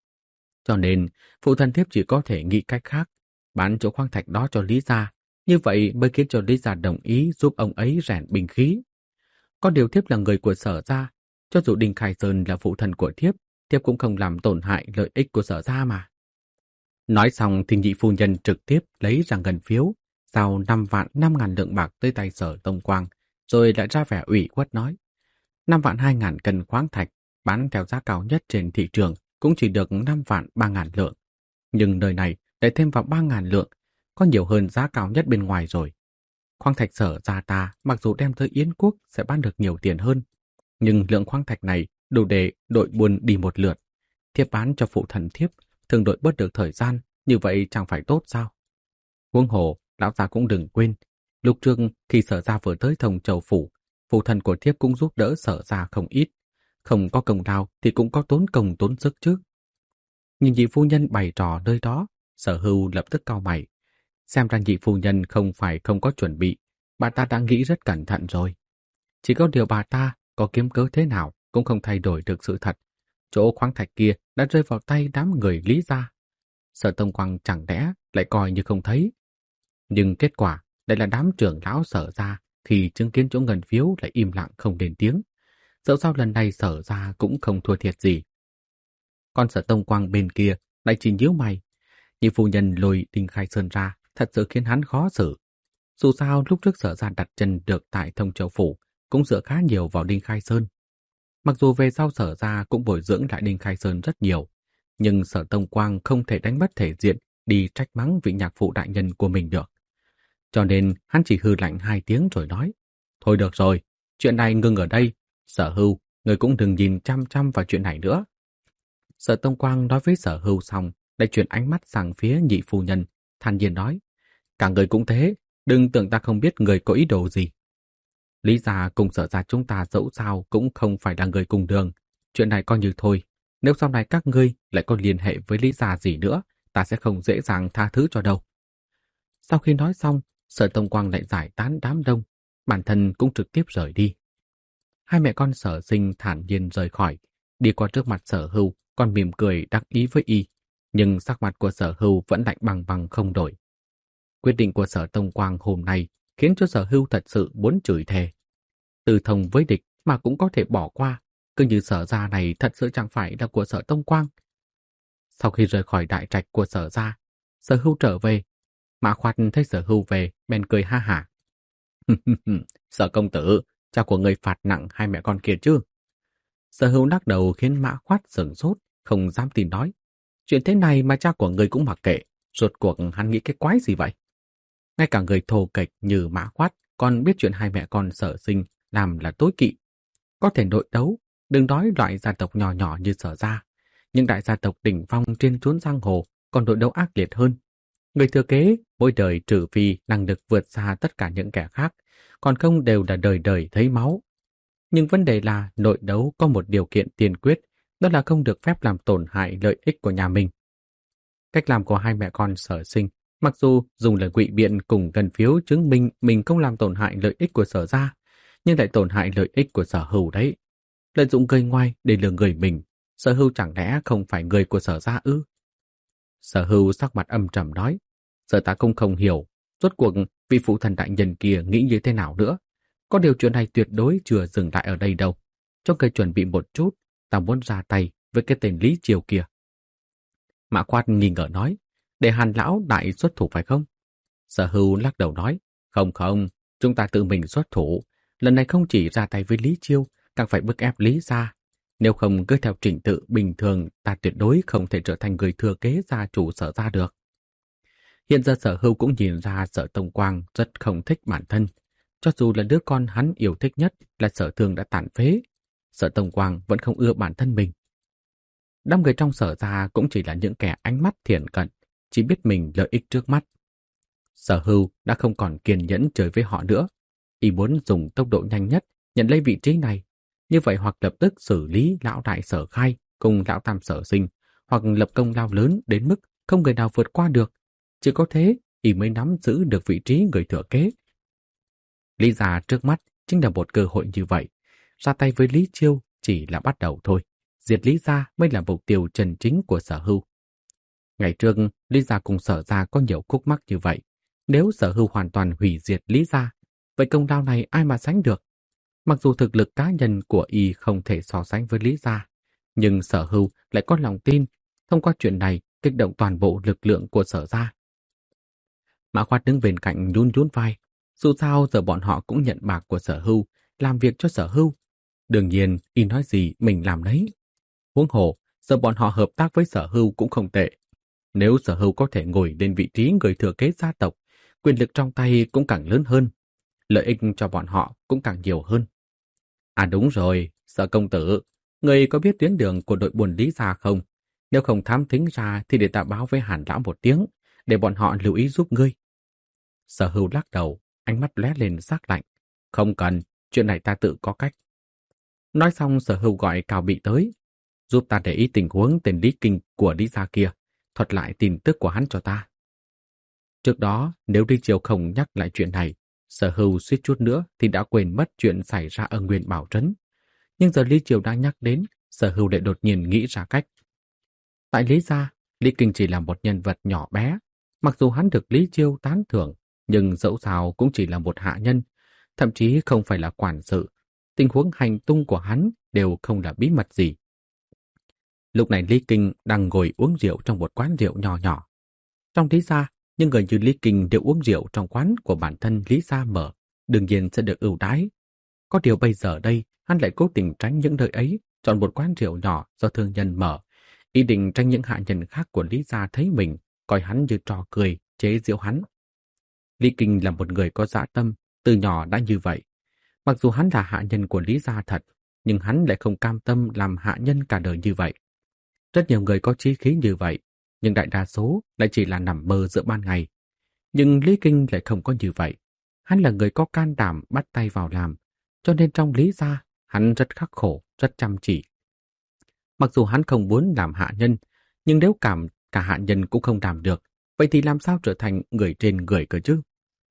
Cho nên, phụ thần thiếp chỉ có thể nghĩ cách khác, bán chỗ khoáng thạch đó cho Lý gia, như vậy mới khiến cho Lý gia đồng ý giúp ông ấy rèn binh khí. Có điều thiếp là người của Sở gia, cho dù Đinh Khai Sơn là phụ thần của thiếp cũng không làm tổn hại lợi ích của Sở gia mà. Nói xong thì nhị phu nhân trực tiếp lấy ra ngân phiếu, giao 5.000 lượng bạc tới tay Sở Tông Quang, rồi lại ra vẻ ủy khuất nói: 5.200.000 cân khoáng thạch, bán theo giá cao nhất trên thị trường cũng chỉ được 5.300.000 lượng. Nhưng nơi này lại thêm vào 3.000 lượng, có nhiều hơn giá cao nhất bên ngoài rồi. Khoáng thạch Sở gia ta mặc dù đem tới Yến quốc sẽ bán được nhiều tiền hơn, nhưng lượng khoáng thạch này đủ để đội buôn đi một lượt. Thiếp bán cho phụ thần thiếp, thường đội bớt được thời gian, như vậy chẳng phải tốt sao? Huống hồ, lão già cũng đừng quên, lúc trước khi Sở gia vừa tới Thông Châu phủ, phụ thần của thiếp cũng giúp đỡ Sở gia không ít. Không có công lao thì cũng có tốn công tốn sức chứ. Nhìn nhị phu nhân bày trò nơi đó, Sở Hưu lập tức cau mày. Xem ra nhị phu nhân không phải không có chuẩn bị, bà ta đã nghĩ rất cẩn thận rồi. Chỉ có điều bà ta có kiếm cớ thế nào cũng không thay đổi được sự thật. Chỗ khoáng thạch kia đã rơi vào tay đám người Lý gia. Sở Tông Quang chẳng lẽ lại coi như không thấy. Nhưng kết quả lại là đám trưởng lão Sở gia khi chứng kiến chỗ ngân phiếu lại im lặng không lên tiếng. Dẫu sao lần này Sở gia cũng không thua thiệt gì. Còn Sở Tông Quang bên kia lại chỉ nhíu mày. Nhị phu nhân lôi Đinh Khai Sơn ra thật sự khiến hắn khó xử. Dù sao lúc trước Sở gia đặt chân được tại Thông Châu phủ cũng dựa khá nhiều vào Đinh Khai Sơn. Mặc dù về sau Sở gia cũng bồi dưỡng lại Đinh Khai Sơn rất nhiều, nhưng Sở Tông Quang không thể đánh mất thể diện đi trách mắng vị nhạc phụ đại nhân của mình được. Cho nên hắn chỉ hừ lạnh 2 tiếng rồi nói: thôi được rồi, chuyện này ngừng ở đây. Sở Hưu, người cũng đừng nhìn chăm chăm vào chuyện này nữa. Sở Tông Quang nói với Sở Hưu xong, lại chuyển ánh mắt sang phía nhị phu nhân, thản nhiên nói: cả người cũng thế, đừng tưởng ta không biết người có ý đồ gì. Lý gia cùng Sở gia chúng ta dẫu sao cũng không phải là người cùng đường. Chuyện này coi như thôi, nếu sau này các ngươi lại có liên hệ với Lý gia gì nữa, ta sẽ không dễ dàng tha thứ cho đâu. Sau khi nói xong, Sở Tông Quang lại giải tán đám đông, bản thân cũng trực tiếp rời đi. Hai mẹ con Sở Sinh thản nhiên rời khỏi, đi qua trước mặt Sở Hưu, còn mỉm cười đắc ý với y, nhưng sắc mặt của Sở Hưu vẫn lạnh bằng bằng không đổi. Quyết định của Sở Tông Quang hôm nay khiến cho Sở Hưu thật sự muốn chửi thề. Từ thông với địch mà cũng có thể bỏ qua, cứ như Sở gia này thật sự chẳng phải là của Sở Tông Quang. Sau khi rời khỏi đại trạch của Sở gia, Sở Hưu trở về. Mã Khoát thấy Sở Hưu về, bèn cười ha hả. Sở công tử, cha của người phạt nặng hai mẹ con kia chứ? Sở Hưu lắc đầu khiến Mã Khoát sửng sốt, không dám tin nói. Chuyện thế này mà cha của người cũng mặc kệ, rốt cuộc hắn nghĩ cái quái gì vậy? Ngay cả người thô kệch như Mã Khoát còn biết chuyện hai mẹ con Sở Sinh làm là tối kỵ. Có thể nội đấu, đừng nói loại gia tộc nhỏ nhỏ như Sở gia, nhưng đại gia tộc đỉnh phong trên chốn giang hồ còn nội đấu ác liệt hơn. Người thừa kế mỗi đời trừ phi năng lực vượt xa tất cả những kẻ khác, còn không đều là đời đời thấy máu. Nhưng vấn đề là nội đấu có một điều kiện tiên quyết, đó là không được phép làm tổn hại lợi ích của nhà mình. Cách làm của hai mẹ con Sở Sinh, mặc dù dùng lời ngụy biện cùng ngân phiếu chứng minh mình không làm tổn hại lợi ích của Sở gia, nhưng lại tổn hại lợi ích của Sở Hưu đấy. Lợi dụng gây ngoai để lừa người mình, Sở Hưu chẳng lẽ không phải người của Sở gia ư? Sở Hưu sắc mặt âm trầm nói: Sở ta cũng không hiểu, rốt cuộc vị phụ thần đại nhân kia nghĩ như thế nào nữa. Có điều chuyện này tuyệt đối chưa dừng lại ở đây đâu. Cho người chuẩn bị một chút, ta muốn ra tay với cái tên Lý Triều kia. Mã Khoát nghi ngờ nói: để Hàn lão đại xuất thủ phải không? Sở Hưu lắc đầu nói: không không, chúng ta tự mình xuất thủ. Lần này không chỉ ra tay với Lý Chiêu, càng phải bức ép Lý gia. Nếu không cứ theo trình tự bình thường, ta tuyệt đối không thể trở thành người thừa kế gia chủ Sở gia được. Hiện giờ Sở Hưu cũng nhìn ra Sở Tông Quang rất không thích bản thân. Cho dù là đứa con hắn yêu thích nhất là Sở Thương đã tàn phế, Sở Tông Quang vẫn không ưa bản thân mình. Đám người trong Sở gia cũng chỉ là những kẻ ánh mắt thiển cận, chỉ biết mình lợi ích trước mắt. Sở Hưu đã không còn kiên nhẫn chơi với họ nữa. Y muốn dùng tốc độ nhanh nhất nhận lấy vị trí này. Như vậy hoặc lập tức xử lý lão đại Sở Khai cùng lão tam Sở Sinh, hoặc lập công lao lớn đến mức không người nào vượt qua được. Chỉ có thế y mới nắm giữ được vị trí người thừa kế. Lý gia trước mắt chính là một cơ hội như vậy. Ra tay với Lý Chiêu chỉ là bắt đầu thôi. Diệt Lý gia mới là mục tiêu chân chính của Sở Hưu. Ngày trước, Lý gia cùng Sở gia có nhiều khúc mắc như vậy. Nếu Sở Hưu hoàn toàn hủy diệt Lý gia, vậy công lao này ai mà sánh được? Mặc dù thực lực cá nhân của y không thể so sánh với Lý gia, nhưng Sở Hưu lại có lòng tin thông qua chuyện này kích động toàn bộ lực lượng của Sở gia. Mã Khoát đứng bên cạnh nhún nhún vai. Dù sao giờ bọn họ cũng nhận bạc của Sở Hưu, làm việc cho Sở Hưu. Đương nhiên, y nói gì mình làm đấy. Huống hồ, giờ bọn họ hợp tác với Sở Hưu cũng không tệ. Nếu Sở Hưu có thể ngồi lên vị trí người thừa kế gia tộc, quyền lực trong tay cũng càng lớn hơn. Lợi ích cho bọn họ cũng càng nhiều hơn. À đúng rồi, Sở công tử, người có biết tuyến đường của đội buôn Lý gia không? Nếu không thám thính ra thì để ta báo với Hàn lão một tiếng, để bọn họ lưu ý giúp ngươi. Sở Hưu lắc đầu, ánh mắt lóe lên sắc lạnh. Không cần, chuyện này ta tự có cách. Nói xong Sở Hưu gọi Cao Bị tới, giúp ta để ý tình huống tên Lý Kinh của Lý gia kia, thuật lại tin tức của hắn cho ta. Trước đó, nếu Lý Chiêu không nhắc lại chuyện này, Sở Hưu suýt chút nữa thì đã quên mất chuyện xảy ra ở Nguyên Bảo Trấn. Nhưng giờ Lý Chiêu đã nhắc đến, Sở Hưu lại đột nhiên nghĩ ra cách. Tại Lý gia, Lý Kinh chỉ là một nhân vật nhỏ bé. Mặc dù hắn được Lý Chiêu tán thưởng, nhưng dẫu sao cũng chỉ là một hạ nhân, thậm chí không phải là quản sự. Tình huống hành tung của hắn đều không là bí mật gì. Lúc này Lý Kinh đang ngồi uống rượu trong một quán rượu nhỏ nhỏ. Trong Lý gia, những người như Lý Kinh đều uống rượu trong quán của bản thân Lý gia mở, đương nhiên sẽ được ưu đãi. Có điều bây giờ đây, hắn lại cố tình tránh những nơi ấy, chọn một quán rượu nhỏ do thương nhân mở, ý định tránh những hạ nhân khác của Lý gia thấy mình, coi hắn như trò cười, chế giễu hắn. Lý Kinh là một người có dã tâm, từ nhỏ đã như vậy. Mặc dù hắn là hạ nhân của Lý gia thật, nhưng hắn lại không cam tâm làm hạ nhân cả đời như vậy. Rất nhiều người có chí khí như vậy, nhưng đại đa số lại chỉ là nằm mơ giữa ban ngày. Nhưng Lý Kinh lại không có như vậy. Hắn là người có can đảm bắt tay vào làm, cho nên trong Lý gia, hắn rất khắc khổ, rất chăm chỉ. Mặc dù hắn không muốn làm hạ nhân, nhưng nếu cả hạ nhân cũng không làm được, vậy thì làm sao trở thành người trên người cơ chứ?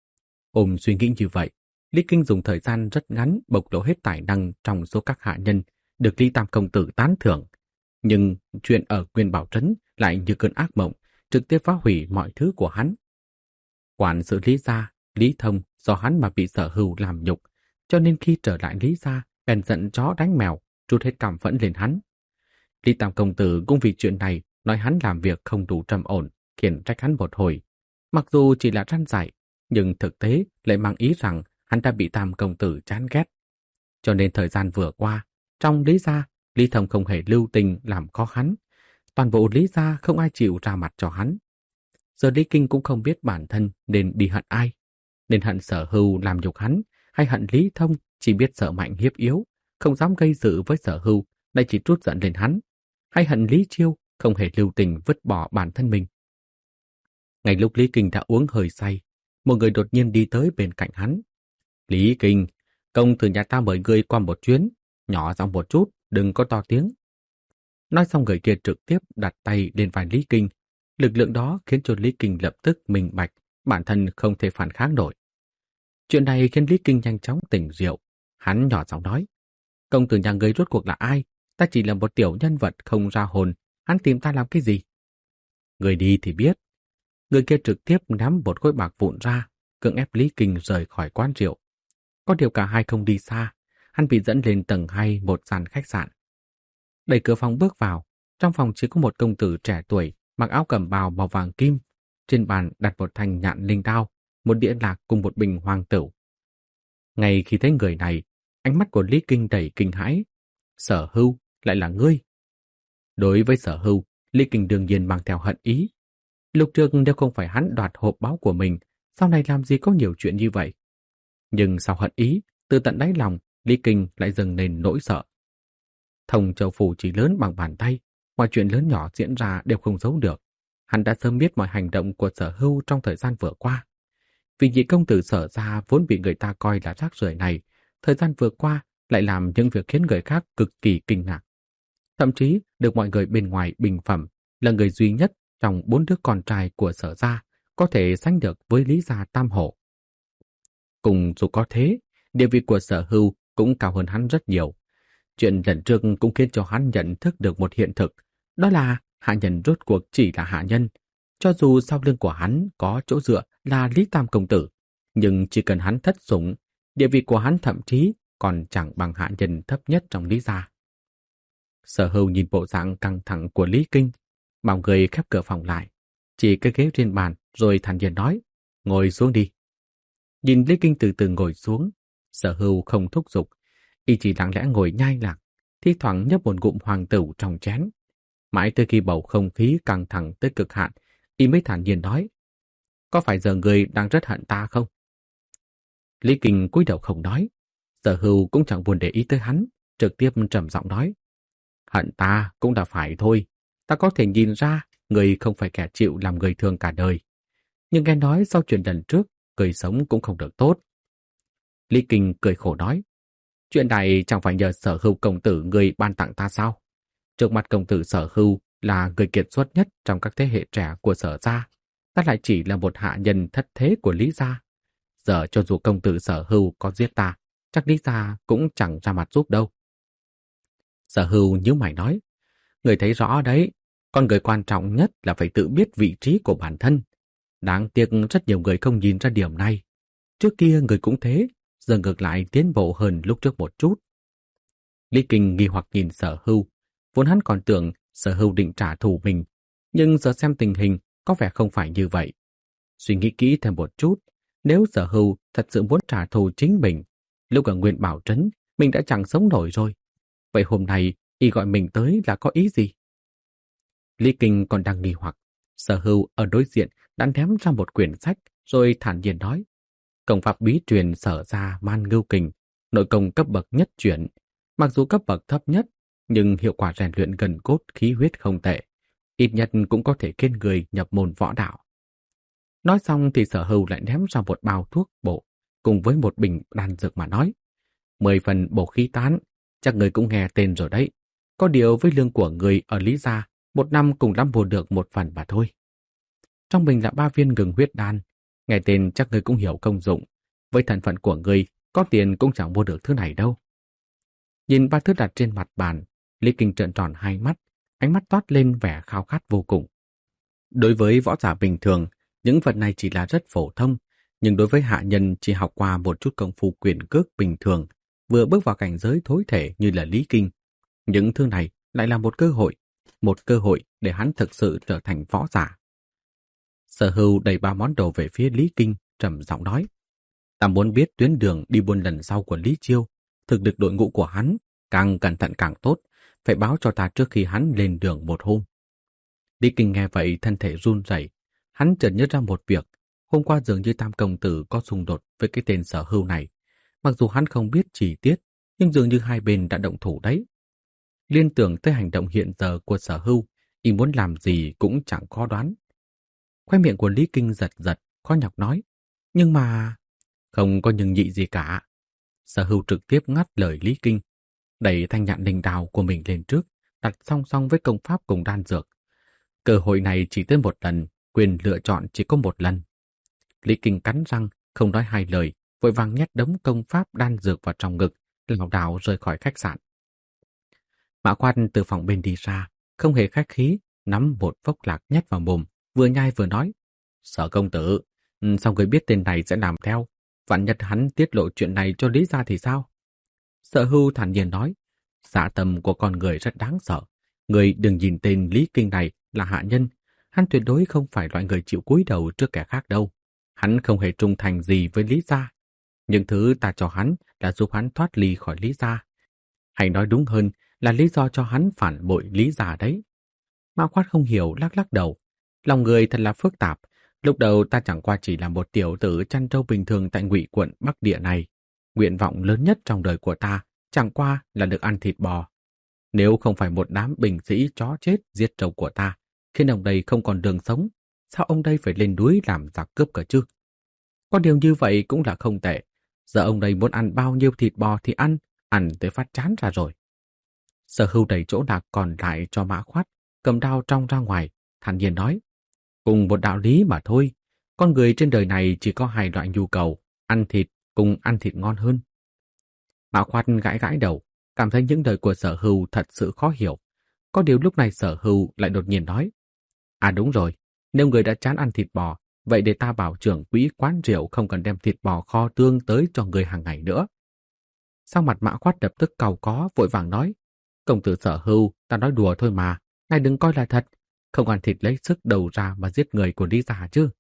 Ôm suy nghĩ như vậy, Lý Kinh dùng thời gian rất ngắn bộc lộ hết tài năng trong số các hạ nhân được Lý Tam công tử tán thưởng. Nhưng chuyện ở Nguyên Bảo Trấn lại như cơn ác mộng, trực tiếp phá hủy mọi thứ của hắn. Quản sự Lý gia, Lý Thông do hắn mà bị Sở Hưu làm nhục, cho nên khi trở lại Lý gia, bèn giận chó đánh mèo, trút hết cảm phẫn lên hắn. Lý Tam công tử cũng vì chuyện này nói hắn làm việc không đủ trầm ổn, khiển trách hắn một hồi. Mặc dù chỉ là răn dạy, nhưng thực tế lại mang ý rằng hắn đã bị Tam công tử chán ghét. Cho nên thời gian vừa qua, trong Lý gia, Lý Thông không hề lưu tình làm khó hắn. Toàn bộ Lý gia không ai chịu ra mặt cho hắn. Giờ Lý Kinh cũng không biết bản thân nên đi hận ai. Nên hận Sở Hưu làm nhục hắn, hay hận Lý Thông chỉ biết sợ mạnh hiếp yếu, không dám gây sự với Sở Hưu, lại chỉ trút giận lên hắn. Hay hận Lý Chiêu không hề lưu tình vứt bỏ bản thân mình. Ngay lúc Lý Kinh đã uống hơi say, một người đột nhiên đi tới bên cạnh hắn. Lý Kinh, công tử nhà ta mời ngươi qua một chuyến, nhỏ giọng một chút, đừng có to tiếng. Nói xong người kia trực tiếp đặt tay lên vai Lý Kinh. Lực lượng đó khiến cho Lý Kinh lập tức minh bạch, bản thân không thể phản kháng nổi. Chuyện này khiến Lý Kinh nhanh chóng tỉnh rượu. Hắn nhỏ giọng nói, công tử nhà ngươi rốt cuộc là ai? Ta chỉ là một tiểu nhân vật không ra hồn, hắn tìm ta làm cái gì? Người đi thì biết. Người kia trực tiếp nắm một khối bạc vụn ra, cưỡng ép Lý Kinh rời khỏi quán rượu. Có điều cả hai không đi xa, hắn bị dẫn lên tầng 2 một gian khách sạn. Đẩy cửa phòng bước vào, trong phòng chỉ có một công tử trẻ tuổi, mặc áo cẩm bào màu vàng kim. Trên bàn đặt một thanh nhạn linh đao, một đĩa lạc cùng một bình hoàng tửu. Ngay khi thấy người này, ánh mắt của Lý Kinh đầy kinh hãi. Sở Hưu lại là ngươi. Đối với Sở Hưu, Lý Kinh đương nhiên mang theo hận ý. Lúc trước nếu không phải hắn đoạt hộp báo của mình, sau này làm gì có nhiều chuyện như vậy. Nhưng sau hận ý, từ tận đáy lòng, Lý Kinh lại dâng lên nỗi sợ. Thông Châu Phủ chỉ lớn bằng bàn tay, mọi chuyện lớn nhỏ diễn ra đều không giấu được. Hắn đã sớm biết mọi hành động của Sở Hưu trong thời gian vừa qua. Vì nhị công tử Sở gia vốn bị người ta coi là rác rưởi này, thời gian vừa qua lại làm những việc khiến người khác cực kỳ kinh ngạc. Thậm chí được mọi người bên ngoài bình phẩm là người duy nhất trong 4 đứa con trai của Sở gia có thể sánh được với Lý gia tam hổ. Cùng dù có thế, địa vị của Sở Hưu cũng cao hơn hắn rất nhiều. Chuyện lần trước cũng khiến cho hắn nhận thức được một hiện thực, đó là hạ nhân rốt cuộc chỉ là hạ nhân. Cho dù sau lưng của hắn có chỗ dựa là Lý Tam công tử, nhưng chỉ cần hắn thất sủng, địa vị của hắn thậm chí còn chẳng bằng hạ nhân thấp nhất trong Lý gia. Sở Hưu nhìn bộ dạng căng thẳng của Lý Kinh, bảo người khép cửa phòng lại, chỉ cái ghế trên bàn rồi thản nhiên nói, ngồi xuống đi. Nhìn Lý Kinh từ từ ngồi xuống, Sở Hưu không thúc giục, y chỉ lặng lẽ ngồi nhai lạc, thi thoảng nhấp một ngụm hoàng tử trong chén. Mãi tới khi bầu không khí căng thẳng tới cực hạn, y mới thản nhiên nói, có phải giờ người đang rất hận ta không? Lý Kinh cúi đầu không nói, Sở Hưu cũng chẳng buồn để ý tới hắn, trực tiếp trầm giọng nói, hận ta cũng đã phải thôi, ta có thể nhìn ra người không phải kẻ chịu làm người thương cả đời. Nhưng nghe nói sau chuyện lần trước, người sống cũng không được tốt. Lý Kinh cười khổ nói, chuyện này chẳng phải nhờ Sở Hưu công tử người ban tặng ta sao? Trước mặt công tử Sở Hưu là người kiệt xuất nhất trong các thế hệ trẻ của Sở gia, ta lại chỉ là một hạ nhân thất thế của Lý gia. Giờ cho dù công tử Sở Hưu có giết ta, chắc Lý gia cũng chẳng ra mặt giúp đâu. Sở Hưu nhíu mày nói, người thấy rõ đấy, con người quan trọng nhất là phải tự biết vị trí của bản thân. Đáng tiếc rất nhiều người không nhìn ra điểm này. Trước kia người cũng thế, giờ ngược lại tiến bộ hơn lúc trước một chút. Lý Kinh nghi hoặc nhìn Sở Hưu, vốn hắn còn tưởng Sở Hưu định trả thù mình, nhưng giờ xem tình hình có vẻ không phải như vậy. Suy nghĩ kỹ thêm một chút, nếu Sở Hưu thật sự muốn trả thù chính mình, lúc ở Nguyên Bảo Trấn mình đã chẳng sống nổi rồi. Vậy hôm nay y gọi mình tới là có ý gì? Lý Kinh còn đang nghi hoặc, Sở Hưu ở đối diện đã ném ra một quyển sách rồi thản nhiên nói, công pháp bí truyền Sở gia Man Ngưu Kình, nội công cấp bậc nhất chuyển, mặc dù cấp bậc thấp nhất, nhưng hiệu quả rèn luyện gần cốt khí huyết không tệ, ít nhất cũng có thể khiến người nhập môn võ đạo. Nói xong thì Sở Hưu lại ném ra một bao thuốc bổ cùng với một bình đan dược mà nói, 10 phần bổ khí tán, chắc người cũng nghe tên rồi đấy. Có điều với lương của người ở Lý gia, một năm cùng lắm mua được một phần mà thôi. Trong bình là 3 viên gừng huyết đan, nghe tên chắc người cũng hiểu công dụng. Với thân phận của người, có tiền cũng chẳng mua được thứ này đâu. Nhìn ba thứ đặt trên mặt bàn, Lý Kinh trợn tròn hai mắt, ánh mắt toát lên vẻ khao khát vô cùng. Đối với võ giả bình thường, những vật này chỉ là rất phổ thông, nhưng đối với hạ nhân chỉ học qua một chút công phu quyền cước bình thường, vừa bước vào cảnh giới thối thể như là Lý Kinh, những thứ này lại là một cơ hội để hắn thực sự trở thành võ giả. Sở Hưu đẩy 3 món đồ về phía Lý Kinh, trầm giọng nói, ta muốn biết tuyến đường đi buôn lần sau của Lý Chiêu, thực lực đội ngũ của hắn, càng cẩn thận càng tốt, phải báo cho ta trước khi hắn lên đường một hôm. Lý Kinh nghe vậy thân thể run rẩy, hắn chợt nhớ ra một việc, hôm qua dường như Tam công tử có xung đột với cái tên Sở Hưu này, mặc dù hắn không biết chi tiết, nhưng dường như hai bên đã động thủ đấy. Liên tưởng tới hành động hiện giờ của Sở Hưu, y muốn làm gì cũng chẳng khó đoán. Khoe miệng của Lý Kinh giật giật, khó nhọc nói, nhưng mà... Không có nhưng nhị gì cả. Sở Hưu trực tiếp ngắt lời Lý Kinh, đẩy thanh nhạn linh đào của mình lên trước, đặt song song với công pháp cùng đan dược. Cơ hội này chỉ tới một lần, quyền lựa chọn chỉ có một lần. Lý Kinh cắn răng, không nói hai lời, vội vàng nhét đống công pháp đan dược vào trong ngực, lảo đảo rời khỏi khách sạn. Mã Quan từ phòng bên đi ra, không hề khách khí, nắm một phốc lạc nhét vào mồm, vừa nhai vừa nói, Sở công tử, sao người biết tên này sẽ làm theo? Vạn nhất hắn tiết lộ chuyện này cho Lý gia thì sao? Sở Hưu thản nhiên nói, dạ tâm của con người rất đáng sợ. Người đừng nhìn tên Lý Kinh này là hạ nhân, hắn tuyệt đối không phải loại người chịu cúi đầu trước kẻ khác đâu. Hắn không hề trung thành gì với Lý gia. Những thứ ta cho hắn là giúp hắn thoát ly khỏi Lý gia. Hay nói đúng hơn là lý do cho hắn phản bội Lý gia đấy. Mã Khoát không hiểu, lắc lắc đầu. Lòng người thật là phức tạp. Lúc đầu ta chẳng qua chỉ là một tiểu tử chăn trâu bình thường tại Ngụy quận Bắc Địa này. Nguyện vọng lớn nhất trong đời của ta chẳng qua là được ăn thịt bò. Nếu không phải một đám binh sĩ chó chết giết trâu của ta, khiến ông đây không còn đường sống, sao ông đây phải lên núi làm giặc cướp cơ chứ? Có điều như vậy cũng là không tệ. Giờ ông đây muốn ăn bao nhiêu thịt bò thì ăn, ăn tới phát chán ra rồi. Sở Hưu đẩy chỗ đạc còn lại cho Mã Khoát, cầm đao trong ra ngoài, thản nhiên nói. Cùng một đạo lý mà thôi, con người trên đời này chỉ có hai loại nhu cầu, ăn thịt cùng ăn thịt ngon hơn. Mã Khoát gãi gãi đầu, cảm thấy những lời của Sở Hưu thật sự khó hiểu. Có điều lúc này Sở Hưu lại đột nhiên nói. À đúng rồi, nếu người đã chán ăn thịt bò, vậy để ta bảo trưởng quỹ quán rượu không cần đem thịt bò kho tương tới cho người hàng ngày nữa. Sau mặt Mã Khoát lập tức cau có, vội vàng nói. Công tử Sở Hưu, ta nói đùa thôi mà, ngài đừng coi là thật. Không ăn thịt lấy sức đầu ra mà giết người của Lý gia chứ.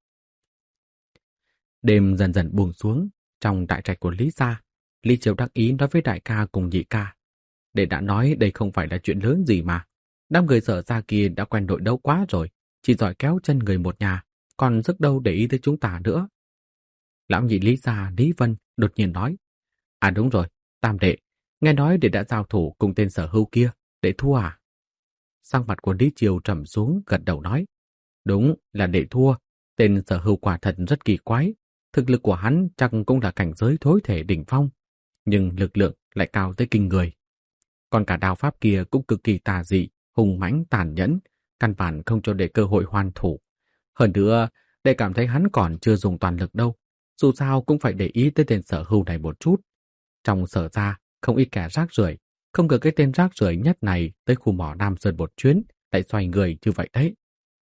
Đêm dần dần buông xuống, trong đại trạch của Lý gia, Lý Chiêu đắc ý nói với đại ca cùng nhị ca. Để đã nói đây không phải là chuyện lớn gì mà. Đám người Sở gia kia đã quen đội đấu quá rồi, chỉ giỏi kéo chân người một nhà, còn sức đâu để ý tới chúng ta nữa. Lão nhị Lý gia Lý Vân đột nhiên nói. À đúng rồi, Tam đệ, nghe nói đệ đã giao thủ cùng tên Sở Hưu kia, đệ thua à? Sang mặt của Lý Chiêu trầm xuống gật đầu nói. Đúng là đệ thua, tên Sở Hưu quả thật rất kỳ quái. Thực lực của hắn chắc cũng là cảnh giới thối thể đỉnh phong, nhưng lực lượng lại cao tới kinh người. Còn cả đao pháp kia cũng cực kỳ tà dị, hung mãnh tàn nhẫn, căn bản không cho đệ cơ hội hoàn thủ. Hơn nữa, đệ cảm thấy hắn còn chưa dùng toàn lực đâu, dù sao cũng phải để ý tới tên Sở Hưu này một chút. Trong Sở gia không ít kẻ rác rưởi, không ngờ cái tên rác rưởi nhất này tới khu mỏ Nam Sơn một chuyến, lại xoay người như vậy đấy.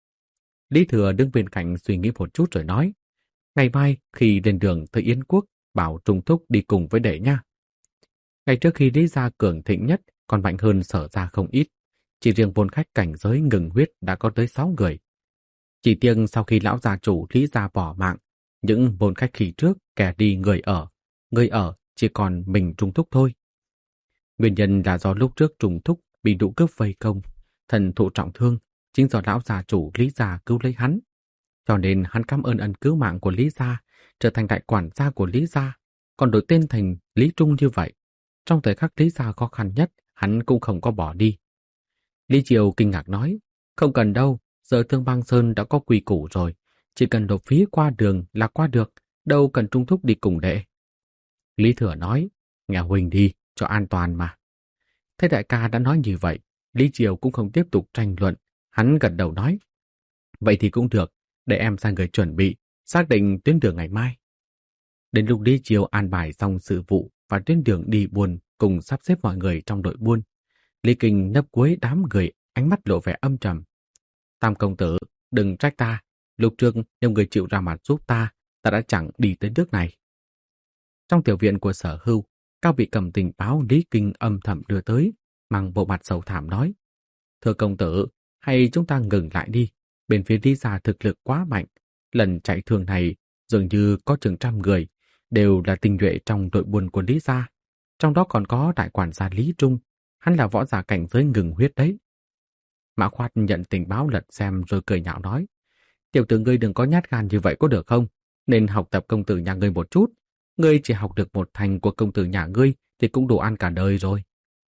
Lý Thừa đứng bên cạnh suy nghĩ một chút rồi nói. Ngày mai khi lên đường tới Yến Quốc, bảo Trung Thúc đi cùng với đệ nha. Ngày trước khi Lý gia cường thịnh nhất, còn mạnh hơn Sở gia không ít. Chỉ riêng môn khách cảnh giới ngừng huyết đã có tới 6 người. Chỉ tiếc sau khi lão gia chủ Lý gia bỏ mạng, những môn khách khi trước kẻ đi người ở chỉ còn mình Trung Thúc thôi. Nguyên nhân là do lúc trước Trung Thúc bị đủ cướp vây công, thần thụ trọng thương, chính do lão gia chủ Lý gia cứu lấy hắn. Cho nên hắn cảm ơn ân cứu mạng của Lý gia, trở thành đại quản gia của Lý gia, còn đổi tên thành Lý Trung như vậy. Trong thời khắc Lý gia khó khăn nhất, hắn cũng không có bỏ đi. Lý Chiêu kinh ngạc nói, không cần đâu, giờ Thương Bang Sơn đã có quy củ rồi, chỉ cần nộp phí qua đường là qua được, đâu cần Trung Thúc đi cùng đệ. Lý Thừa nói, nghe huynh đi, cho an toàn mà. Thế đại ca đã nói như vậy, Lý Chiêu cũng không tiếp tục tranh luận, hắn gật đầu nói, vậy thì cũng được, để em sang người chuẩn bị, xác định tuyến đường ngày mai. Đến lúc Lý Chiêu an bài xong sự vụ và tuyến đường đi buôn cùng sắp xếp mọi người trong đội buôn, Lý Kinh nấp cuối đám người, ánh mắt lộ vẻ âm trầm. Tam công tử, đừng trách ta, lúc trước nếu người chịu ra mặt giúp ta, ta đã chẳng đi tới nước này. Trong tiểu viện của Sở Hưu, Cao bị cầm tình báo Lý Kinh âm thầm đưa tới, mang bộ mặt sầu thảm nói. Thưa công tử, hay chúng ta ngừng lại đi, bên phía Lý gia thực lực quá mạnh, lần chạy thường này dường như có chừng 100 người, đều là tinh nhuệ trong đội buôn của Lý gia, trong đó còn có đại quản gia Lý Trung, hắn là võ giả cảnh giới ngừng huyết đấy. Mã Khoát nhận tình báo lật xem rồi cười nhạo nói, tiểu tử ngươi đừng có nhát gan như vậy có được không, nên học tập công tử nhà ngươi một chút, ngươi chỉ học được một thành của công tử nhà ngươi thì cũng đủ ăn cả đời rồi.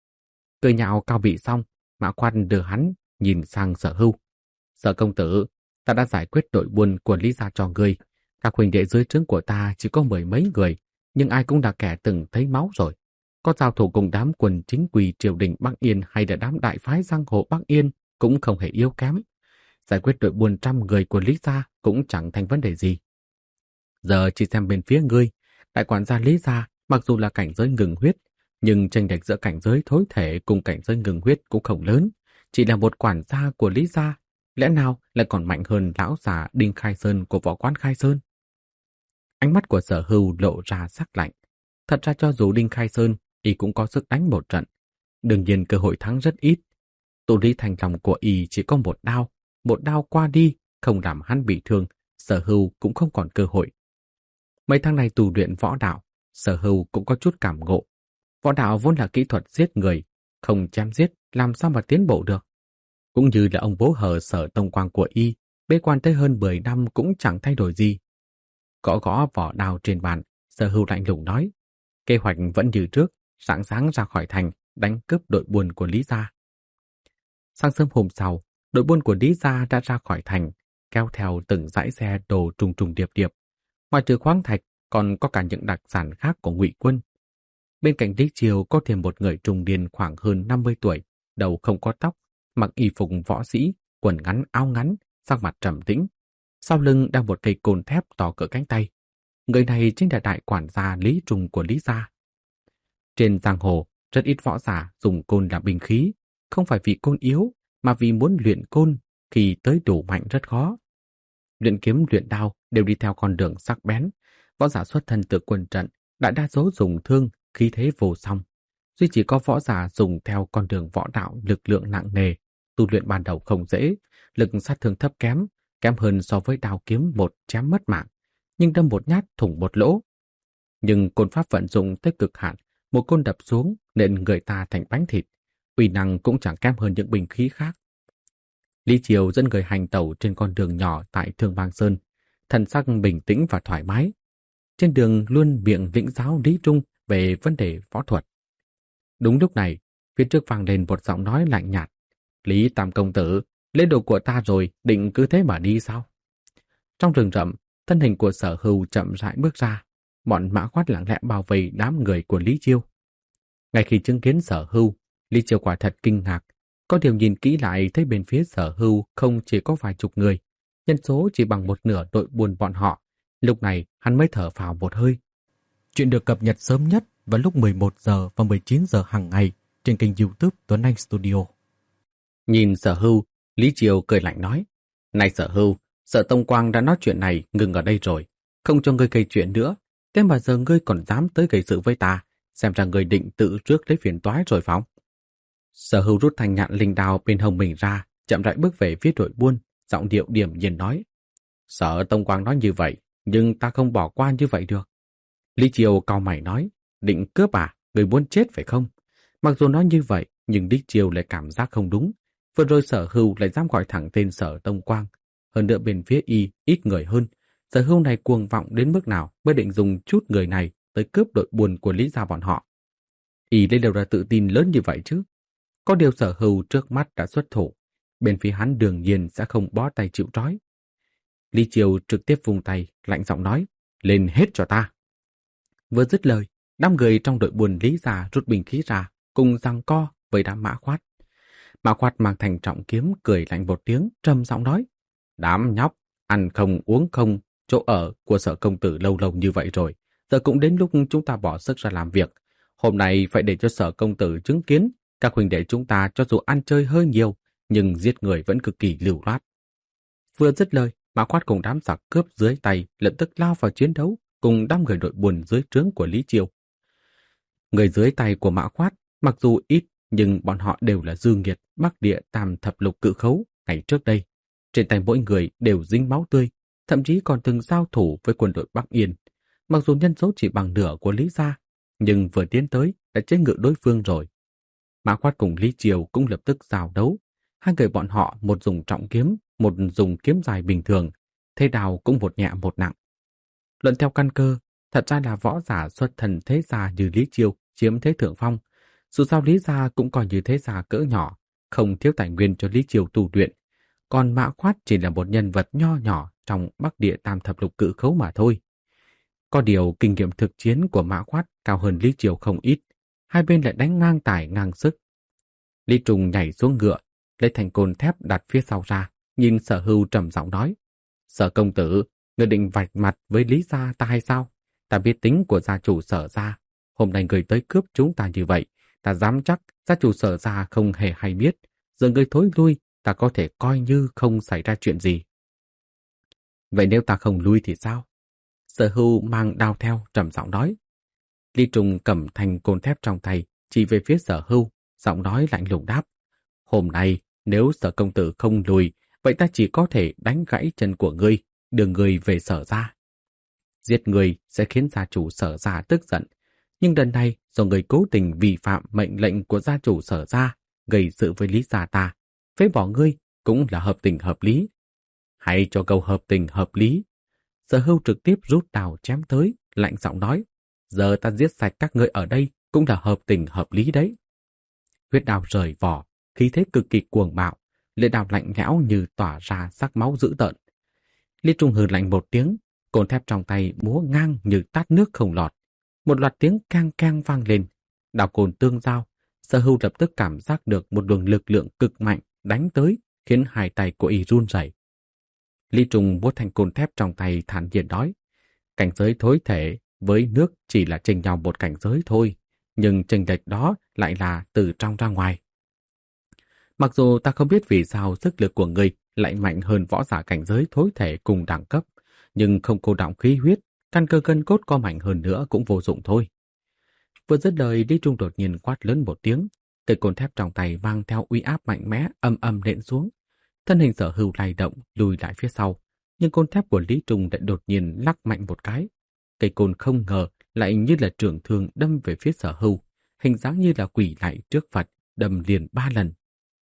Cười nhạo Cao bị xong, Mã Khoát đưa hắn nhìn sang Sở Hưu. Sở công tử, ta đã giải quyết đội buôn của Lý gia cho ngươi. Các huynh đệ dưới trướng của ta chỉ có 10 mấy người, nhưng ai cũng là kẻ từng thấy máu rồi. Có giao thủ cùng đám quần chính quy triều đình Bắc Yên hay là đám đại phái giang hồ Bắc Yên cũng không hề yếu kém. Giải quyết đội buôn 100 người của Lý gia cũng chẳng thành vấn đề gì. Giờ chỉ xem bên phía ngươi, đại quản gia Lý gia mặc dù là cảnh giới ngừng huyết, nhưng chênh lệch giữa cảnh giới thối thể cùng cảnh giới ngừng huyết cũng không lớn. Chỉ là một quản gia của Lý gia, lẽ nào lại còn mạnh hơn lão già Đinh Khai Sơn của võ quán Khai Sơn? Ánh mắt của Sở Hưu lộ ra sắc lạnh. Thật ra cho dù Đinh Khai Sơn, y cũng có sức đánh một trận. Đương nhiên cơ hội thắng rất ít. Tụ lý thành lòng của y chỉ có một đao qua đi, không làm hắn bị thương, Sở Hưu cũng không còn cơ hội. Mấy tháng này tu luyện võ đạo, Sở Hưu cũng có chút cảm ngộ. Võ đạo vốn là kỹ thuật giết người, không chém giết làm sao mà tiến bộ được. Cũng như là ông bố hờ Sở Tông Quang của y, bế quan tới hơn 10 năm cũng chẳng thay đổi gì. Gõ gõ vỏ đao trên bàn, Sở Hưu lạnh lùng nói, kế hoạch vẫn như trước, sáng sáng ra khỏi thành, đánh cướp đội buôn của Lý gia. Sáng sớm hôm sau, đội buôn của Lý gia đã ra khỏi thành, kéo theo từng dãy xe đồ trùng trùng điệp điệp. Ngoài trừ khoáng thạch, còn có cả những đặc sản khác của Ngụy quân. Bên cạnh Lý Chiêu có thêm một người trung niên khoảng hơn 50 tuổi, đầu không có tóc, mặc y phục võ sĩ, quần ngắn áo ngắn, sắc mặt trầm tĩnh. Sau lưng đang một cây côn thép to cỡ cánh tay. Người này chính là đại quản gia Lý Trung của Lý gia. Trên giang hồ, rất ít võ giả dùng côn làm binh khí, không phải vì côn yếu, mà vì muốn luyện côn khi tới đủ mạnh rất khó. Luyện kiếm luyện đao đều đi theo con đường sắc bén. Võ giả xuất thân từ quân trận, đại đa số dùng thương, khí thế vô song. Duy chỉ có võ giả dùng theo con đường võ đạo lực lượng nặng nề, tu luyện ban đầu không dễ, lực sát thương thấp kém, kém hơn so với đao kiếm một chém mất mạng, nhưng đâm một nhát thủng một lỗ. Nhưng côn pháp vận dụng tới cực hạn, một côn đập xuống nên người ta thành bánh thịt, uy năng cũng chẳng kém hơn những binh khí khác. Lý Chiêu dẫn người hành tẩu trên con đường nhỏ tại Thương Bang Sơn, thần sắc bình tĩnh và thoải mái. Trên đường luôn miệng lĩnh giáo Lý Trung về vấn đề võ thuật. Đúng lúc này, phía trước vang lên một giọng nói lạnh nhạt. Lý Tam công tử, lấy đồ của ta rồi, định cứ thế mà đi sao? Trong rừng rậm, thân hình của Sở Hưu chậm rãi bước ra. Bọn Mã Khoát lặng lẽ bao vây đám người của Lý Chiêu. Ngay khi chứng kiến Sở Hưu, Lý Chiêu quả thật kinh ngạc. Có điều nhìn kỹ lại thấy bên phía Sở Hưu không chỉ có vài chục người, nhân số chỉ bằng một nửa đội buôn bọn họ. Lúc này hắn mới thở phào một hơi. Chuyện được cập nhật sớm nhất vào lúc 11 giờ và 19 giờ hàng ngày trên kênh YouTube Tuấn Anh Studio. Nhìn Sở Hưu, Lý Chiêu cười lạnh nói: "Này Sở Hưu, Sở Tông Quang đã nói chuyện này ngừng ở đây rồi, không cho ngươi gây chuyện nữa. Thế mà giờ ngươi còn dám tới gây sự với ta, xem ra ngươi định tự rước lấy phiền toái rồi phải không?" Sở Hưu rút thanh nhạn linh đao bên hông mình ra, chậm rãi bước về phía đội buôn, giọng điệu điềm nhiên nói: "Sở Tông Quang nói như vậy, nhưng ta không bỏ qua như vậy được." Lý Chiêu cau mày nói: "Định cướp à? Người muốn chết phải không?" Mặc dù nói như vậy, nhưng Lý Chiêu lại cảm giác không đúng. Vừa rồi Sở Hưu lại dám gọi thẳng tên Sở Tông Quang. Hơn nữa bên phía y ít người hơn. Sở Hưu này cuồng vọng đến mức nào mới định dùng chút người này tới cướp đội buôn của Lý gia bọn họ. Y lấy đâu ra tự tin lớn như vậy chứ? Có điều Sở Hưu trước mắt đã xuất thủ. Bên phía hắn đương nhiên sẽ không bó tay chịu trói. Lý Chiêu trực tiếp vung tay, lạnh giọng nói: "Lên hết cho ta." Vừa dứt lời, đám người trong đội buôn Lý gia rút bình khí ra, cùng giằng co với đám Mã Khoát. Mã Khoát mang thành trọng kiếm cười lạnh một tiếng, trầm giọng nói: "Đám nhóc, ăn không uống không, chỗ ở của Sở công tử lâu lâu như vậy rồi, giờ cũng đến lúc chúng ta bỏ sức ra làm việc. Hôm nay phải để cho Sở công tử chứng kiến, các huynh đệ chúng ta cho dù ăn chơi hơi nhiều, nhưng giết người vẫn cực kỳ lưu loát." Vừa dứt lời, Mã Khoát cùng đám giặc cướp dưới tay lập tức lao vào chiến đấu cùng đám người đội buôn dưới trướng của Lý Chiêu. Người dưới tay của Mã Khoát mặc dù ít, nhưng bọn họ đều là dư nghiệt Bắc Địa Tam Thập Lục Cự Khấu ngày trước đây. Trên tay mỗi người đều dính máu tươi, thậm chí còn từng giao thủ với quân đội Bắc Yên. Mặc dù nhân số chỉ bằng nửa của Lý gia, nhưng vừa tiến tới đã chế ngự đối phương rồi. Mã Khoát cùng Lý Chiêu cũng lập tức giao đấu. Hai người bọn họ một dùng trọng kiếm, một dùng kiếm dài bình thường, thế đào cũng một nhẹ một nặng. Luận theo căn cơ, thật ra là võ giả xuất thân thế gia như Lý Chiêu chiếm thế thượng phong. Dù sao Lý gia cũng coi như thế gia cỡ nhỏ, không thiếu tài nguyên cho Lý Chiêu tu luyện. Còn Mã Khoát chỉ là một nhân vật nho nhỏ trong Bắc Địa Tam Thập Lục Cự Khấu mà thôi. Có điều kinh nghiệm thực chiến của Mã Khoát cao hơn Lý Chiêu không ít. Hai bên lại đánh ngang tài ngang sức. Lý Trung nhảy xuống ngựa, lấy thành côn thép đặt phía sau ra, nhìn Sở Hưu trầm giọng nói: "Sở công tử, người định vạch mặt với Lý gia ta hay sao? Ta biết tính của gia chủ Sở gia. Hôm nay người tới cướp chúng ta như vậy, ta dám chắc gia chủ Sở gia không hề hay biết. Giờ người thối lui, ta có thể coi như không xảy ra chuyện gì." "Vậy nếu ta không lui thì sao?" Sở Hưu mang đao theo, trầm giọng nói. Lý Trung cầm thanh côn thép trong tay, chỉ về phía Sở Hưu, giọng nói lạnh lùng đáp: "Hôm nay, nếu Sở công tử không lùi, vậy ta chỉ có thể đánh gãy chân của ngươi, đưa ngươi về Sở gia. Giết ngươi sẽ khiến gia chủ Sở gia tức giận, nhưng lần này do người cố tình vi phạm mệnh lệnh của gia chủ Sở gia, gây sự với Lý gia ta, phế bỏ ngươi cũng là hợp tình hợp lý." "Hãy cho câu hợp tình hợp lý." Sở Hưu trực tiếp rút đao chém tới, lạnh giọng nói: "Giờ ta giết sạch các ngươi ở đây cũng là hợp tình hợp lý đấy." Huyết đao rời vỏ, khí thế cực kỳ cuồng bạo, lưỡi đao lạnh lẽo như tỏa ra sắc máu dữ tợn. Lý Trung hừ lạnh một tiếng, côn thép trong tay múa ngang như tát nước không lọt. Một loạt tiếng keng keng vang lên, đao côn tương giao. Sở Hưu lập tức cảm giác được một luồng lực lượng cực mạnh đánh tới, khiến hai tay của y run rẩy. Lý Trung vuốt thanh côn thép trong tay thản nhiên nói, cảnh giới thối thể với nước chỉ là chênh nhau một cảnh giới thôi, nhưng chênh lệch đó lại là từ trong ra ngoài. Mặc dù ta không biết vì sao sức lực của ngươi lại mạnh hơn võ giả cảnh giới thối thể cùng đẳng cấp, nhưng không cô đọng khí huyết, căn cơ gân cốt có mạnh hơn nữa cũng vô dụng thôi. Vừa dứt lời, Lý Trung đột nhiên quát lớn một tiếng, cây côn thép trong tay mang theo uy áp mạnh mẽ âm âm nện xuống. Thân hình Sở Hưu lay động lùi lại phía sau, nhưng côn thép của Lý Trung lại đột nhiên lắc mạnh một cái. Cây côn không ngờ lại như là trường thương đâm về phía Sở Hưu, hình dáng như là quỷ lại trước Phật, đâm liền 3 lần.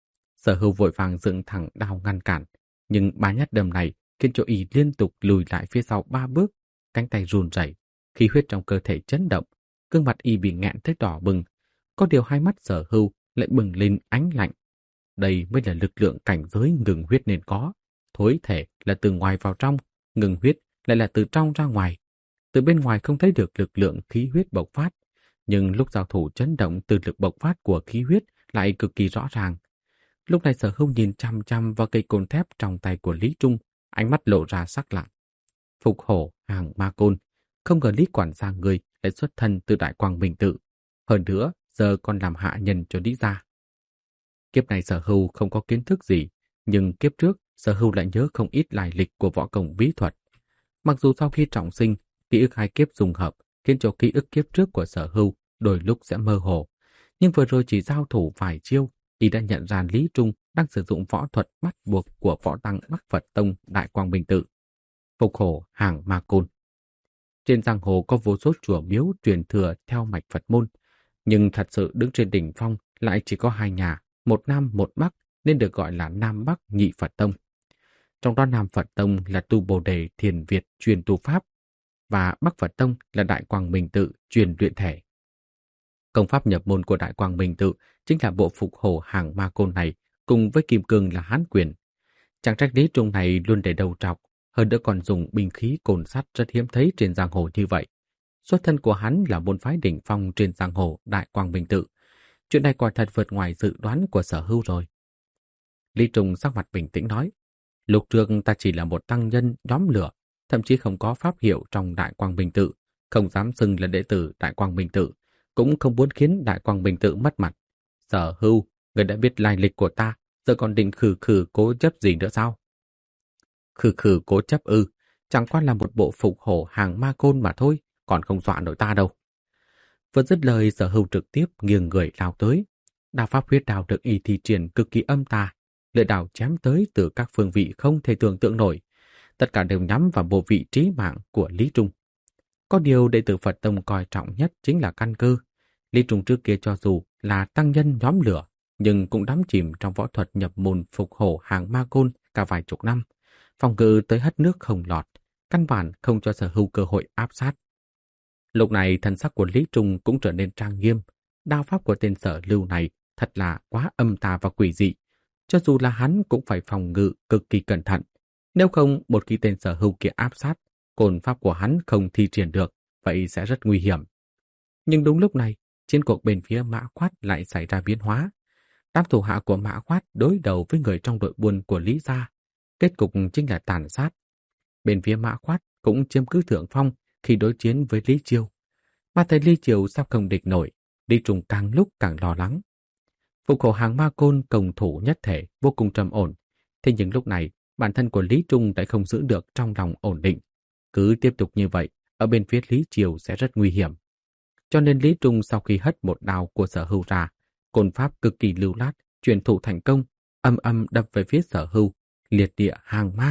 Sở Hưu vội vàng dựng thẳng đao ngăn cản, nhưng 3 nhát đâm này khiến cho y liên tục lùi lại phía sau 3 bước, cánh tay run rẩy, khí huyết trong cơ thể chấn động, gương mặt y bị nghẹn tới đỏ bừng, có điều hai mắt Sở Hưu lại bừng lên ánh lạnh. Đây mới là lực lượng cảnh giới ngừng huyết nên có. Thối thể là từ ngoài vào trong, ngừng huyết lại là từ trong ra ngoài. Từ bên ngoài không thấy được lực lượng khí huyết bộc phát, nhưng lúc giao thủ chấn động từ lực bộc phát của khí huyết lại cực kỳ rõ ràng. Lúc này Sở Hưu nhìn chăm chăm vào cây côn thép trong tay của Lý Trung, ánh mắt lộ ra sắc lạnh. Phục hổ hàng ma côn, không ngờ Lý quản gia người lại xuất thân từ Đại Quang Minh Tự. Hơn nữa, giờ còn làm hạ nhân cho Lý gia. Kiếp này Sở Hưu không có kiến thức gì, nhưng kiếp trước Sở Hưu lại nhớ không ít lai lịch của võ công bí thuật. Mặc dù sau khi trọng sinh, ký ức hai kiếp trùng hợp khiến cho ký ức kiếp trước của Sở Hưu đôi lúc sẽ mơ hồ, nhưng vừa rồi chỉ giao thủ vài chiêu, y đã nhận ra Lý Trung đang sử dụng võ thuật bắt buộc của võ tăng Bắc Phật Tông Đại Quang Minh Tự. Phục hổ hàng ma côn. Trên giang hồ có vô số chùa miếu truyền thừa theo mạch Phật môn, nhưng thật sự đứng trên đỉnh phong lại chỉ có 2 nhà, một Nam một Bắc, nên được gọi là Nam Bắc Nhị Phật Tông. Trong đó Nam Phật Tông là tu Bồ Đề Thiền Việt truyền tu pháp, và Bắc Phật Tông là Đại Quang Minh Tự truyền luyện thể. Công pháp nhập môn của Đại Quang Minh Tự chính là bộ phục hổ hàng ma côn này, cùng với kim cương là Hán quyền. Chẳng trách Lý Trung này luôn để đầu trọc, hơn nữa còn dùng binh khí côn sắt rất hiếm thấy trên giang hồ như vậy. Xuất thân của hắn là môn phái đỉnh phong trên giang hồ Đại Quang Minh Tự. Chuyện này quả thật vượt ngoài dự đoán của Sở Hưu rồi. Lý Trung sắc mặt bình tĩnh nói, lúc trước ta chỉ là một tăng nhân nhóm lửa, thậm chí không có pháp hiệu trong Đại Quang Minh Tự, không dám xưng là đệ tử Đại Quang Minh Tự, cũng không muốn khiến Đại Quang Minh Tự mất mặt. Sở Hưu, người đã biết lai lịch của ta, giờ còn định khử khử cố chấp gì nữa sao? Khử khử cố chấp ư, chẳng qua là một bộ phục hổ hàng ma côn mà thôi, còn không dọa nổi ta đâu. Vừa dứt lời, Sở Hưu trực tiếp nghiêng người lao tới. Đao pháp huyết đao được y thi triển cực kỳ âm tà, lưỡi đao chém tới từ các phương vị không thể tưởng tượng nổi. Tất cả đều nhắm vào bộ vị trí mạng của Lý Trung. Có điều đệ tử Phật Tông coi trọng nhất chính là căn cơ. Lý Trung trước kia cho dù là tăng nhân nhóm lửa, nhưng cũng đắm chìm trong võ thuật nhập môn phục hổ hàng ma côn cả vài chục năm. Phòng ngự tới hất nước không lọt, căn bản không cho Sở Hưu cơ hội áp sát. Lúc này thân sắc của Lý Trung cũng trở nên trang nghiêm. Đao pháp của tên Sở Lưu này thật là quá âm tà và quỷ dị. Cho dù là hắn cũng phải phòng ngự cực kỳ cẩn thận. Nếu không, một khi tên Sở Hưu kia áp sát, côn pháp của hắn không thi triển được, vậy sẽ rất nguy hiểm. Nhưng đúng lúc này, chiến cuộc bên phía Mã Khoát lại xảy ra biến hóa. Đám thủ hạ của Mã Khoát đối đầu với người trong đội buôn của Lý gia. Kết cục chính là tàn sát. Bên phía Mã Khoát cũng chiếm cứ thượng phong khi đối chiến với Lý Chiêu. Mà thấy Lý Chiêu sắp không địch nổi, Lý Trung càng lúc càng lo lắng. Phục hổ hàng ma côn công thủ nhất thể vô cùng trầm ổn. Thế nhưng lúc này, bản thân của Lý Trung đã không giữ được trong lòng ổn định. Cứ tiếp tục như vậy, ở bên phía Lý Chiêu sẽ rất nguy hiểm. Cho nên Lý Trung sau khi hất một đao của Sở Hưu ra, côn pháp cực kỳ lưu loát, truyền thủ thành công, âm âm đập về phía Sở Hưu, liệt địa hàng ma.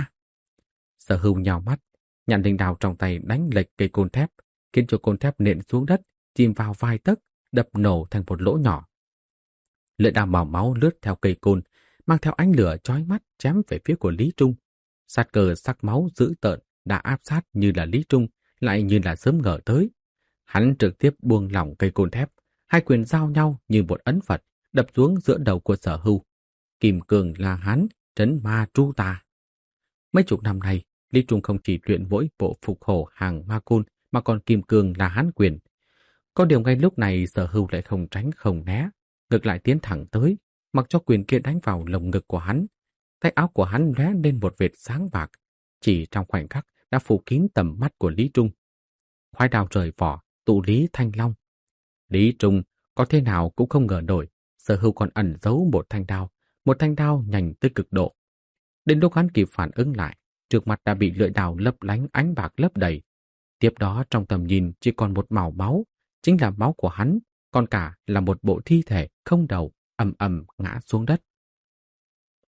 Sở Hưu nhào mắt, nhặt thanh đao trong tay đánh lệch cây côn thép, khiến cho côn thép nện xuống đất, chìm vào vài tấc, đập nổ thành một lỗ nhỏ. Lưỡi đao màu máu lướt theo cây côn, mang theo ánh lửa chói mắt chém về phía của Lý Trung. Sát cờ sắc máu dữ tợn đã áp sát như là Lý Trung, lại như là sớm ngờ tới. Hắn trực tiếp buông lỏng cây côn thép, hai quyền giao nhau như một ấn Phật, đập xuống giữa đầu của Sở Hưu. Kim cường là hắn, trấn ma tru tà. Mấy chục năm nay, Lý Trung không chỉ luyện mỗi bộ phục hổ hàng ma côn mà còn kim cương là hán quyền. Có điều ngay lúc này Sở Hưu lại không tránh không né, ngược lại tiến thẳng tới, mặc cho quyền kia đánh vào lồng ngực của hắn. Tay áo của hắn lóe lên một vệt sáng bạc, chỉ trong khoảnh khắc đã phủ kín tầm mắt của Lý Trung. Khoái đao rời vỏ, tụ Lý Thanh Long. Lý Trung có thế nào cũng không ngờ nổi, Sở Hưu còn ẩn giấu một thanh đao nhanh tới cực độ. Đến lúc hắn kịp phản ứng lại, trước mặt đã bị lưỡi đao lấp lánh ánh bạc lấp đầy. Tiếp đó trong tầm nhìn chỉ còn một màu máu, chính là máu của hắn, còn cả là một bộ thi thể không đầu ầm ầm ngã xuống đất.